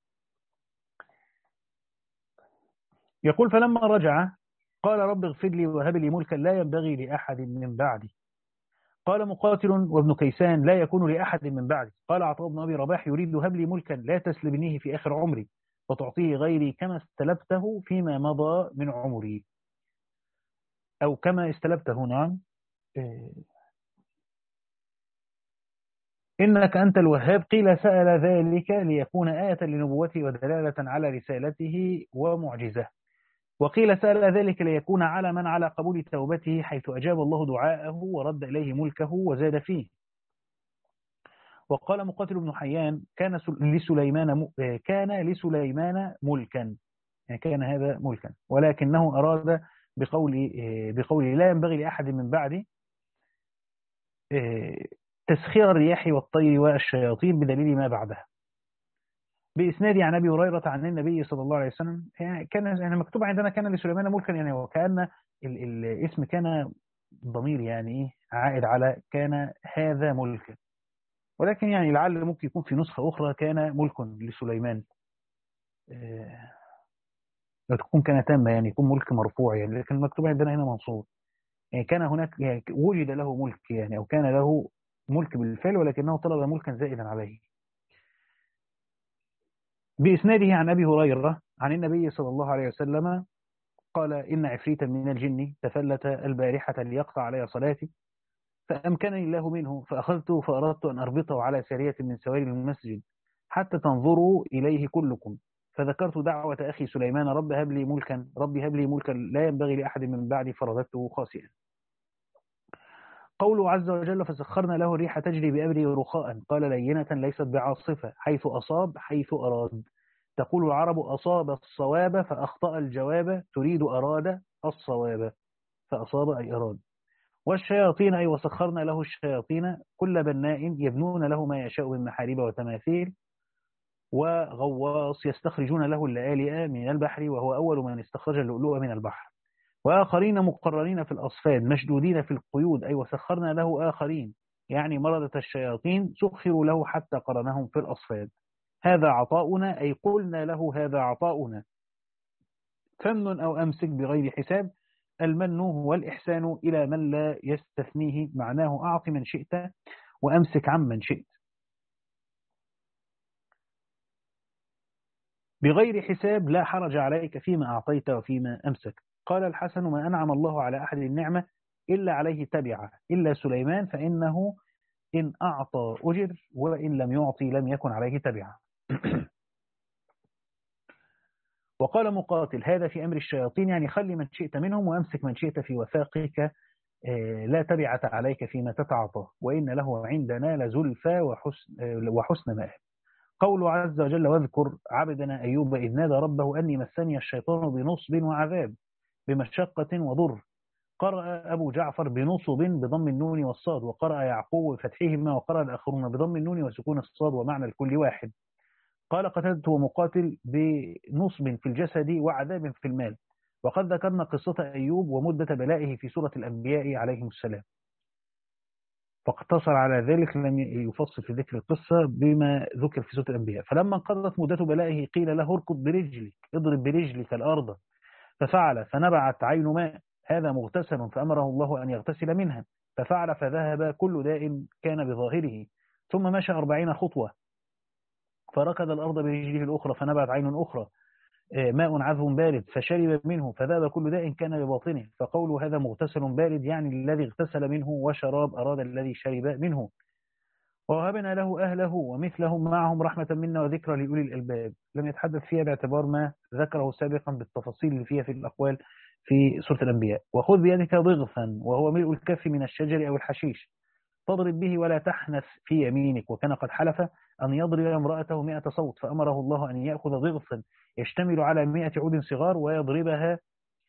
يقول فلما رجع قال رب اغفر لي وهب لي ملكا لا ينبغي لأحد من بعدي. قال مقاتل وابن كيسان لا يكون لأحد من بعدي. قال عطاء بن أبي رباح يريد هب لي ملكا لا تسلبنيه في آخر عمري وتعطيه غيري كما استلبته فيما مضى من عمري، أو كما استلبته. نعم. إنك أنت الوهاب. قيل سأل ذلك ليكون آية لنبوته ودلالة على رسالته ومعجزة، وقيل سأل ذلك ليكون علما على قبول توبته حيث أجاب الله دعاءه ورد إليه ملكه وزاد فيه. وقال مقاتل بن حيان كان لسليمان كان لسليمان ملكا، يعني كان هذا ملكا، ولكنه أراد بقول بقول لا ينبغي لأحد من بعدي تسخير الرياح والطير والشياطين بدليل ما بعدها. بإسناد عن أبي هريرة عن النبي صلى الله عليه وسلم، يعني كان يعني مكتوب عندنا كان لسليمان ملكا، يعني وكأن الاسم كان ضمير يعني عائد على كان هذا ملكا، ولكن يعني لعل ممكن يكون في نسخة أخرى كان ملك لسليمان، لو تكون كان تامة يعني يكون ملك مرفوع يعني، لكن المكتوب عندنا هنا منصوب، يعني كان هناك يعني وجد له ملك يعني، أو كان له ملك بالفعل ولكنه طلب ملكا زائدا عليه. بإسناده عن أبي هريرة عن النبي صلى الله عليه وسلم قال إن عفريتا من الجن تفلت البارحة ليقطع علي صلاتي فأمكنني الله منه فأخذته فأردت أن أربطه على سارية من سواري المسجد حتى تنظروا إليه كلكم، فذكرت دعوة أخي سليمان رب هب لي ملكا ربي هب لي ملكا لا ينبغي لأحد من بعدي فرددته خاسئا. قوله عز وجل فسخرنا له الريح تجري بأمره رخاء قال لينة ليست بعاصفة حيث أصاب حيث أراد. تقول العرب أصاب الصواب فأخطأ الجواب، تريد أراد الصواب فأصاب أي أراد. والشياطين أي وسخرنا له الشياطين كل بناء يبنون له ما يشاء من محاريب وتماثيل وغواص يستخرجون له اللآلئ من البحر وهو أول من استخرج اللؤلؤ من البحر، وآخرين مقررين في الأصفاد مشدودين في القيود أي وسخرنا له آخرين يعني مردة الشياطين سخروا له حتى قرنهم في الأصفاد. هذا عطاؤنا أي قلنا له هذا عطاؤنا. فمن أو أمسك بغير حساب. المن هو الإحسان إلى من لا يستثنيه، معناه أعط من شئت وأمسك عمن شئت. بغير حساب لا حرج عليك فيما أعطيت وفيما أمسك. قال الحسن ما أنعم الله على أحد النعمة إلا عليه تبعه إلا سليمان فإنه إن أعطى أجر وإن لم يعطي لم يكن عليه تبعه. وقال مقاتل هذا في أمر الشياطين يعني خلي من شئت منهم وأمسك من شئت في وثاقك لا تبعة عليك فيما تتعاطى وإن له عندنا لزلفى وحسن, وحسن مآب. قوله عز وجل واذكر عبدنا أيوب إذ نادى ربه أني مسني الشيطان بنصب وعذاب بمشقة وضر. قرأ أبو جعفر بنصب بضم النون والصاد، وقرأ يعقوب بفتحهما، وقرأ الآخرون بضم النون وسكون الصاد ومعنى الكل واحد. قال قتادة ومقاتل بنصب في الجسد وعذاب في المال. وقد ذكرنا قصة أيوب ومدة بلائه في سورة الأنبياء عليهم السلام، فاقتصر على ذلك لم يفصل في ذكر القصة بما ذكر في سورة الأنبياء. فلما انقضت مدة بلائه قيل له اركض برجلك اضرب برجلك الأرض، ففعل فنبعت عين ماء هذا مغتسل فأمره الله أن يغتسل منها، ففعل فذهب كل داء كان بظاهره، ثم مشى أربعين خطوة فركض الأرض برجله الأخرى فنبعت عين أخرى ماء عذب بارد فشرب منه فذهب كل داء كان بباطنه. فقوله هذا مغتسل بارد يعني الذي اغتسل منه، وشراب أراد الذي شرب منه. ووهبنا له أهله ومثلهم معهم رحمة منا وذكرى لأولي الألباب. لم يتحدث فيها باعتبار ما ذكره سابقا بالتفاصيل اللي فيها في الأقوال في سورة الأنبياء. وخذ بيدك ضغثا وهو ملء الكف من الشجر أو الحشيش تضرب به ولا تحنث في يمينك. وكان قد حلف أن يضرب امرأته مئة صوت فأمره الله أن يأخذ ضغثا يشتمل على مئة عود صغار ويضربها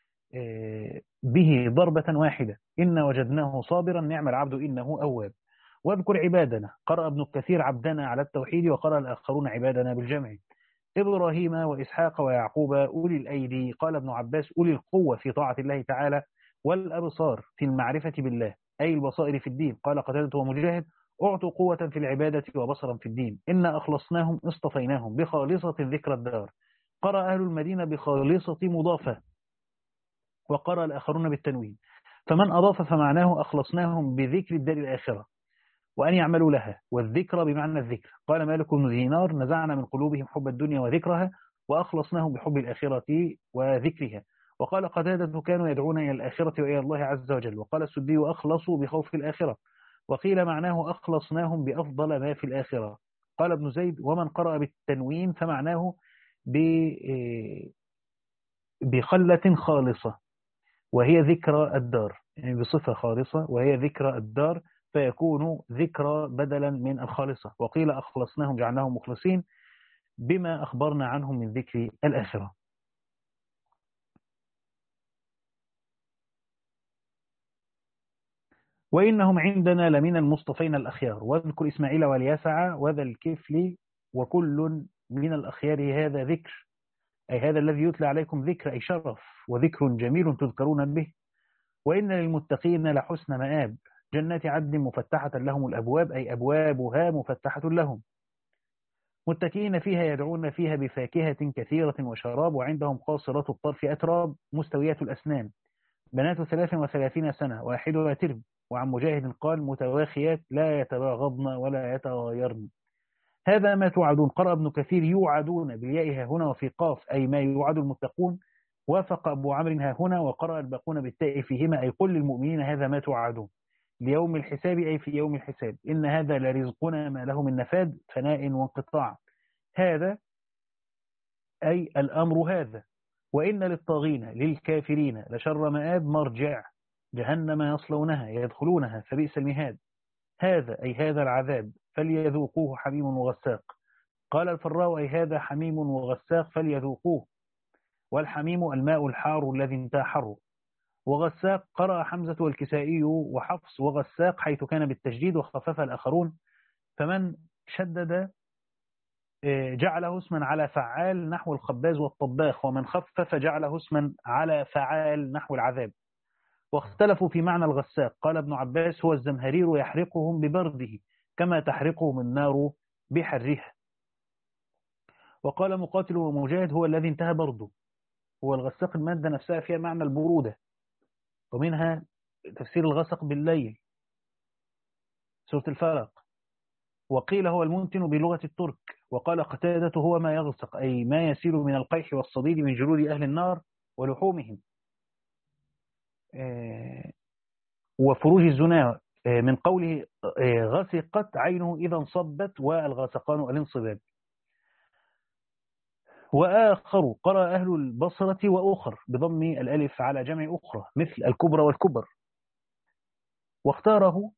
به ضربة واحدة. إن وجدناه صابرا نعم العبد إنه أواب. واذكر عبادنا. قرأ ابن كثير عبدنا على التوحيد وقرأ الآخرون عبادنا بالجمع. إبراهيم وإسحاق ويعقوب أولي الأيدي. قال ابن عباس أولي القوة في طاعة الله تعالى والأبصار في المعرفة بالله أي البصائر في الدين. قال قتادة ومجاهد أعطوا قوة في العبادة وبصرا في الدين. إنا أخلصناهم اصطفيناهم بخالصة ذكر الدار. قرأ أهل المدينة بخالصة مضافة وقرأ الآخرون بالتنوين. فمن أضاف فمعناه أخلصناهم بذكر الدار الآخرة وأن يعملوا لها والذكر بمعنى الذكر. قال مالك بن دينار نزعنا من قلوبهم حب الدنيا وذكرها وأخلصناهم بحب الآخرة وذكرها. وقال قتادة كانوا يدعون إلى الآخرة وإلى الله عز وجل. وقال السدي أخلصوا بخوف الآخرة. وقيل معناه أخلصناهم بأفضل ما في الآخرة. قال ابن زيد ومن قرأ بالتنوين فمعناه بخلة خالصة وهي ذكرى الدار يعني بصفة خالصة وهي ذكرى الدار فيكون ذكرى بدلا من الخالصة. وقيل أخلصناهم جعلناهم مخلصين بما أخبرنا عنهم من ذكر الآخرة. وإنهم عندنا لمن المصطفين الأخيار. واذكر إسماعيل واليسع وذا الكفل وكل من الأخيار. هذا ذكر أي هذا الذي يتلى عليكم ذكر أي شرف وذكر جميل تذكرون به. وإن للمتقين لحسن مآب. جنات عدن مفتحة لهم الأبواب أي أبوابها مفتحة لهم. متكئين فيها يدعون فيها بفاكهة كثيرة وشراب. وعندهم قاصرات الطرف أتراب مستويات الأسنان بنات ثلاث وثلاثين سنة واحدها ترب. وعن مجاهد قال متواخيات لا يتباغضن ولا يتغايرن. هذا ما توعدون. قرأ ابن كثير يوعدون بالياء هنا وفي قاف أي ما يوعد المتقون. وافق أبو عمرو ها هنا وقرأ الباقون بالتاء فيهما أي قل للمؤمنين هذا ما توعدون ليوم الحساب أي في يوم الحساب. إن هذا لرزقنا ما له من نفاد فناء وانقطاع. هذا أي الأمر هذا. وإن للطاغين للكافرين لشر مآب مرجع جهنم يصلونها يدخلونها فبئس المهاد. هذا أي هذا العذاب فليذوقوه حميم وغساق. قال الفراء أي هذا حميم وغساق فليذوقوه. والحميم الماء الحار الذي انتحر. وغساق قرأ حمزة والكسائي وحفص وغساق حيث كان بالتجديد وخفف الآخرون. فمن شدد جعله اسما على فعال نحو الخباز والطباخ. ومن خفف جعله اسما على فعال نحو العذاب. واختلفوا في معنى الغساق. قال ابن عباس هو الزمهرير يحرقهم ببرده كما تحرقهم النار بحرها. وقال مقاتل ومجاهد هو الذي انتهى برده. هو الغساق المادة نفسها فيها معنى البرودة ومنها تفسير الغسق بالليل سورة الفلق. وقيل هو المنتن بلغة الترك. وقال قتادة هو ما يغسق أي ما يسيل من القيح والصديد من جلود أهل النار ولحومهم وفروج الزنا من قوله غسقت عينه إذا انصبت والغسقان الانصباب. وآخر قرأ أهل البصرة وأخر بضم الألف على جمع أخرى مثل الكبرى والكبر. واختاره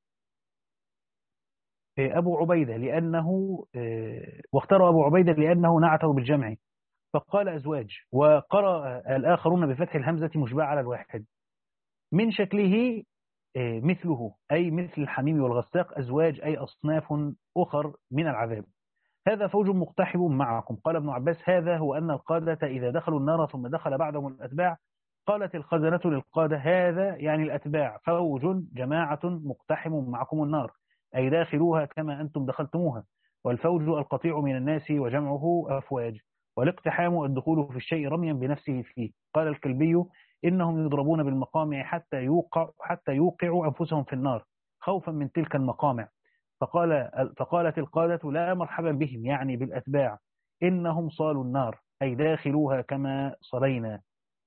أبو عبيدة لأنه واختار أبو عبيدة لأنه نعته بالجمع فقال أزواج. وقرأ الآخرون بفتح الهمزة مشبع على الواحد. من شكله مثله أي مثل الحميم والغساق. أزواج أي أصناف أخر من العذاب. هذا فوج مقتحم معكم. قال ابن عباس هذا هو أن القادة إذا دخلوا النار ثم دخل بعدهم الأتباع قالت الخزنة للقادة هذا يعني الأتباع فوج جماعة مقتحم معكم النار أي داخلوها كما أنتم دخلتموها. والفوج القطيع من الناس وجمعه أفواج. والاقتحام الدخول في الشيء رميا بنفسه فيه. قال الكلبي إنهم يضربون بالمقامع حتى يوقع حتى يوقعوا أنفسهم في النار خوفا من تلك المقامع. فقال فقالت القادة لا مرحبا بهم يعني بالأتباع إنهم صالوا النار أي داخلوها كما صلينا.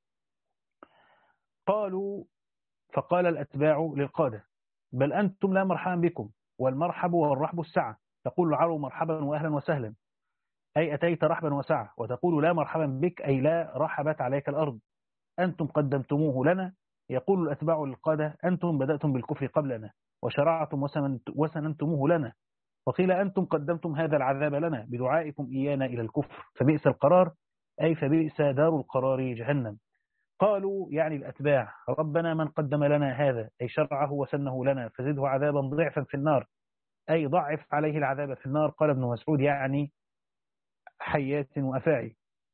قالوا فقال الأتباع للقادة بل أنتم لا مرحبا بكم والمرحب والرحب السعة. تقول العرب مرحبا وأهلا وسهلا أي أتيت رحبا وسعة. وتقول لا مرحبا بك أي لا رحبت عليك الأرض. أنتم قدمتموه لنا. يقول الأتباع للقادة أنتم بدأتم بالكفر قبلنا وشرعتم وسننتموه لنا، وقيل أنتم قدمتم هذا العذاب لنا بدعائكم إيانا إلى الكفر، فبئس القرار، أي فبئس دار القرار جهنم. قالوا يعني الأتباع ربنا من قدم لنا هذا، أي شرعه وسنه لنا، فزده عذابا ضعفا في النار، أي ضعف عليه العذاب في النار. قال ابن مسعود يعني حيات وأفاعي.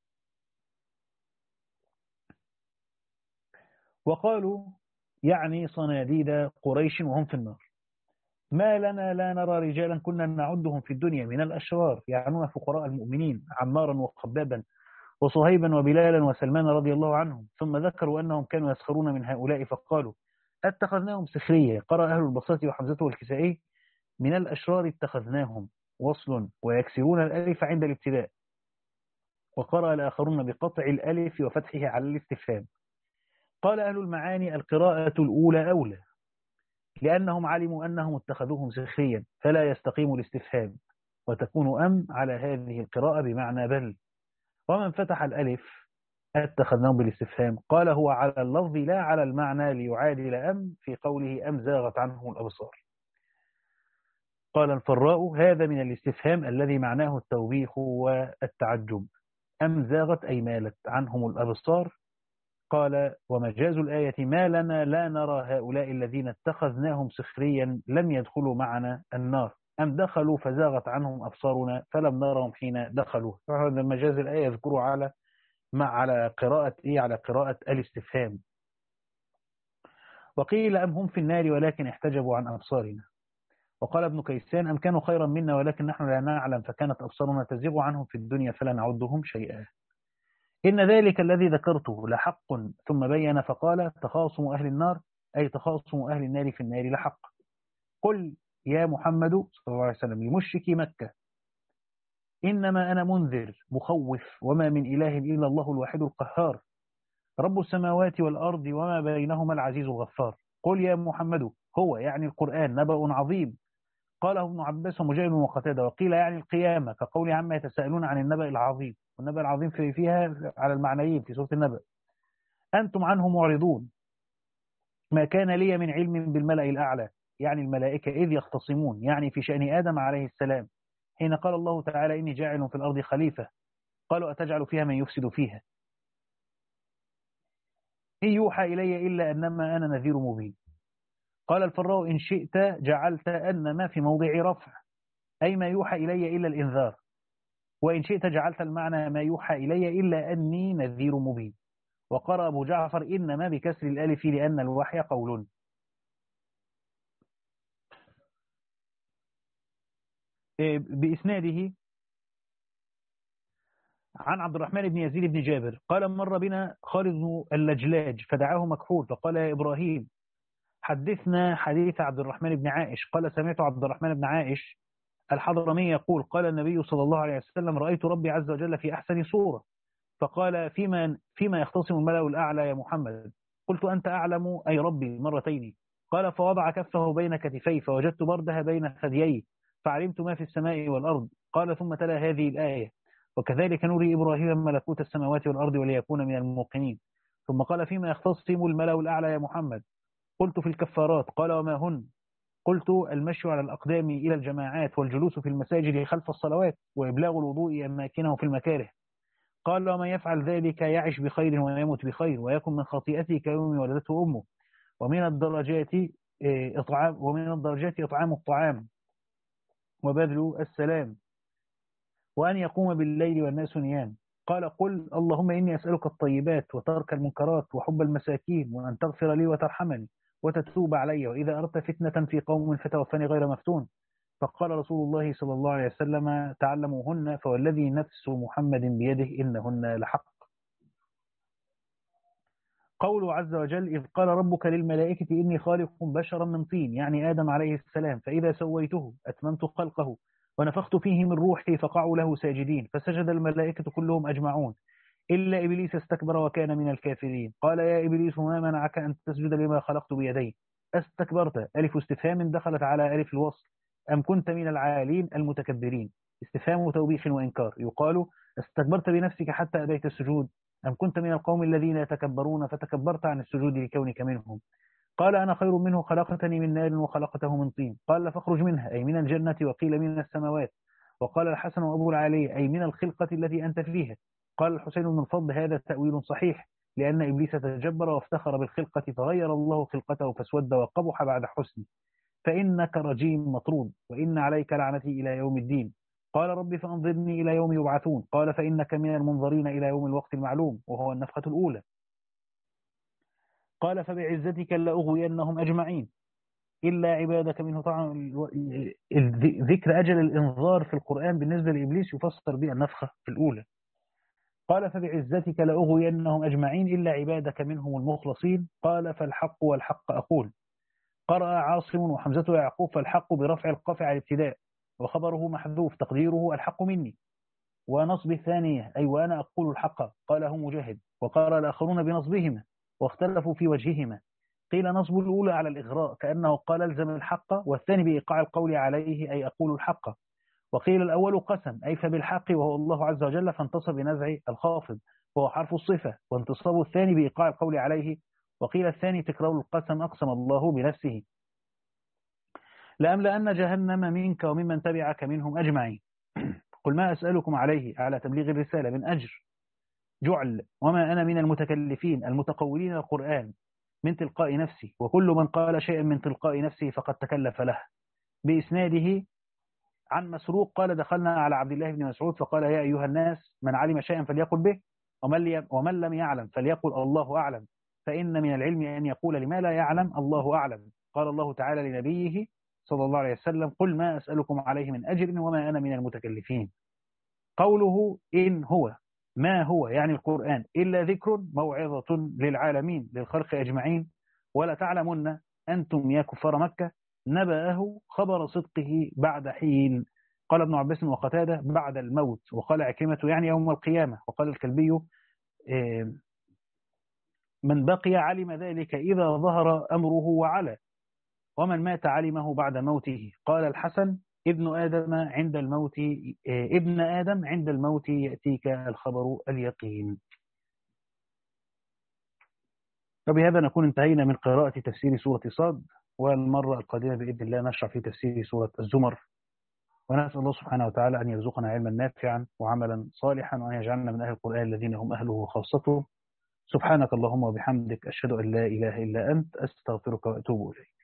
وقالوا يعني صناديد قريش وهم في النار. ما لنا لا نرى رجالا كنا نعدهم في الدنيا من الأشرار، يعنون فقراء المؤمنين عمارا وخبابا وصهيبا وبلالا وسلمان رضي الله عنهم. ثم ذكروا أنهم كانوا يسخرون من هؤلاء فقالوا اتخذناهم سخرية. قرأ أهل البساط وحمزة والكسائي من الأشرار اتخذناهم وصل ويكسرون الألف عند الابتداء. وقرأ الآخرون بقطع الألف وفتحه على الاستفهام. قال أهل المعاني القراءة الأولى أولى، لأنهم علموا أنهم اتخذوهم سخريا فلا يستقيم الاستفهام، وتكون أم على هذه القراءة بمعنى بل. ومن فتح الألف اتخذناهم بالاستفهام قال هو على اللفظ لا على المعنى، ليعادل أم في قوله أم زاغت عنهم الأبصار. قال الفراء هذا من الاستفهام الذي معناه التوبيخ والتعجب، أم زاغت أي مالت عنهم الأبصار. قال ومجاز الآية ما لنا لا نرى هؤلاء الذين اتخذناهم سخريا لم يدخلوا معنا النار، أم دخلوا فزاغت عنهم أبصارنا فلم نرهم حين دخلوا. فهذا مجاز الآية يذكر على مع على قراءة إيه على قراءة الاستفهام. وقيل أم هم في النار ولكن احتجبوا عن أبصارنا. وقال ابن كيسان أم كانوا خيرا منا ولكن نحن لا نعلم فكانت أبصارنا تزيغ عنهم في الدنيا فلا نعدهم شيئا. إن ذلك الذي ذكرته لحق. ثم بين فقال تخاصم أهل النار أي تخاصم أهل النار في النار لحق. قل يا محمد صلى الله عليه وسلم لمشركي مكة إنما أنا منذر مخوف وما من إله إلا الله الواحد القهار رب السماوات والأرض وما بينهما العزيز الغفار. قل يا محمد هو يعني القرآن نبأ عظيم. قاله ابن عباس ومجاهد وقتادة. وقيل يعني القيامة كقول عما يتساءلون عن النبأ العظيم، والنبأ العظيم في فيها على المعنيين في سورة النبأ. أنتم عنه معرضون. ما كان لي من علم بالملأ الأعلى يعني الملائكة إذ يختصمون يعني في شأن آدم عليه السلام حين قال الله تعالى إني جاعل في الأرض خليفة. قالوا أتجعل فيها من يفسد فيها إن يوحى إلي إلا أنما أنا نذير مبين. قال الفراء إن شئت جعلت أنما في موضع رفع أي ما يوحى إلي إلا الإنذار، وإن شئت جعلت المعنى ما يوحى إلي إلا أني نذير مبين. وقرأ أبو جعفر إنما بكسر الألف لأن الوحي قول. بإسناده عن عبد الرحمن بن يزيد بن جابر قال مر بنا خالد اللجلاج فدعاه مكحول فقال يا إبراهيم حدثنا حديث عبد الرحمن بن عائش. قال سمعت عبد الرحمن بن عائش الحضرمي يقول قال النبي صلى الله عليه وسلم رأيت ربي عز وجل في أحسن صورة. فقال فيما, فيما يختصم الملأ الأعلى يا محمد. قلت أنت أعلم أي ربي مرتين. قال فوضع كفه بين كتفي فوجدت بردها بين ثديي فعلمت ما في السماء والأرض. قال ثم تلا هذه الآية وكذلك نري إبراهيم ملكوت السماوات والأرض وليكون من الموقنين. ثم قال فيما يختصم الملأ الأعلى يا محمد. قلت في الكفارات. قال وما هن؟ قلت المشي على الأقدام إلى الجماعات والجلوس في المساجد خلف الصلوات وإبلاغ الوضوء أماكنه في المكاره. قال ومن يفعل ذلك يعش بخير ويموت بخير ويكن من خطيئته كيوم ولدته أمه. ومن الدرجات إطعام ومن الدرجات إطعام الطعام وبذل السلام وأن يقوم بالليل والناس نيام. قال قل اللهم إني أسألك الطيبات وترك المنكرات وحب المساكين وأن تغفر لي وترحمني وتتوب علي وإذا أردت فتنة في قوم فتوفني غير مفتون. فقال رسول الله صلى الله عليه وسلم تعلموهن فوالذي نفس محمد بيده إنهن لحق. قوله عز وجل إذ قال ربك للملائكة إني خالق بشرا من طين يعني آدم عليه السلام فإذا سويته أتممت خلقه ونفخت فيه من روحي فقعوا له ساجدين فسجد الملائكة كلهم أجمعون إلا إبليس استكبر وكان من الكافرين. قال يا إبليس ما منعك أن تسجد لما خلقت بيدي استكبرت ألف استفهام دخلت على ألف الوصل أم كنت من العالين المتكبرين. استفهام توبيخ وإنكار. يقال استكبرت بنفسك حتى أبيت السجود أم كنت من القوم الذين يتكبرون فتكبرت عن السجود لكونك منهم؟ قال أنا خير منه خلقتني من نار وخلقته من طين. قال فاخرج منها أي من الجنة، وقيل من السماوات. وقال الحسن وأبو العالي أي من الخلقة التي أنت فيها. قال الحسين بن الفضل هذا تأويل صحيح، لأن إبليس تجبر وافتخر بالخلقة فغير الله خلقته فاسود وقبح بعد حسن، فإنك رجيم مطرود، وإن عليك لعنتي إلى يوم الدين. قال رب فأنظرني إلى يوم يبعثون. قال فإنك من المنظرين إلى يوم الوقت المعلوم، وهو النفخة الأولى. قال فبعزتك لأغوينهم أجمعين إلا عبادك منه طبعا. ذكر أجل الإنذار في القرآن بالنسبة لإبليس يفسر به النفخة الأولى. قال فبعزتك لأغوينهم أجمعين إلا عبادك منهم المخلصين. قال فالحق والحق أقول. قرأ عاصم وحمزة ويعقوب فالحق برفع القاف على الابتداء، وخبره محذوف تقديره الحق مني، ونصب الثانية أي وأنا أقول الحق. قاله مجاهد، وقال الآخرون بنصبهما واختلفوا في وجههما. قيل نصب الأولى على الإغراء كأنه قال الزم الحق، والثاني بإيقاع القول عليه أي أقول الحق. وقيل الأول قسم أي فبالحق وهو الله عز وجل، فانتصب بنزع الخافض وهو حرف الصفة، وانتصاب الثاني بإيقاع القول عليه. وقيل الثاني تكرار القسم أقسم الله بنفسه لأملأن جهنم منك وممن تبعك منهم أجمعين. قل ما أسألكم عليه على تبليغ الرسالة من أجر جعل، وما أنا من المتكلفين المتقولين القرآن من تلقاء نفسي، وكل من قال شيئا من تلقاء نفسه فقد تكلف له. بإسناده عن مسروق قال دخلنا على عبد الله بن مسعود فقال يا أيها الناس من علم شيئا فليقل به، ومن لم يعلم فليقل الله أعلم، فإن من العلم أن يقول لما لا يعلم الله أعلم. قال الله تعالى لنبيه صلى الله عليه وسلم قل ما أسألكم عليه من أجر وما أنا من المتكلفين. قوله إن هو ما هو يعني القرآن إلا ذكر موعظة للعالمين للخلق أجمعين، ولا تعلمن أنتم يا كفار مكة نبأه خبر صدقه بعد حين. قال ابن عباس وقتادة بعد الموت، وقال عكرمة يعني يوم القيامة، وقال الكلبي من بقي علم ذلك إذا ظهر أمره وعلى، ومن مات علمه بعد موته. قال الحسن ابن آدم عند الموت ابن آدم عند الموت يأتيك الخبر اليقين. وبهذا نكون انتهينا من قراءة تفسير سورة صاد، والمرة القادمة بإذن الله نشرع في تفسير سورة الزمر، ونسأل الله سبحانه وتعالى أن يرزقنا علما نافعا وعملا صالحا، وأن يجعلنا من أهل القرآن الذين هم أهله وخاصته. سبحانك اللهم وبحمدك أشهد أن لا إله إلا أنت أستغفرك وأتوب إليك.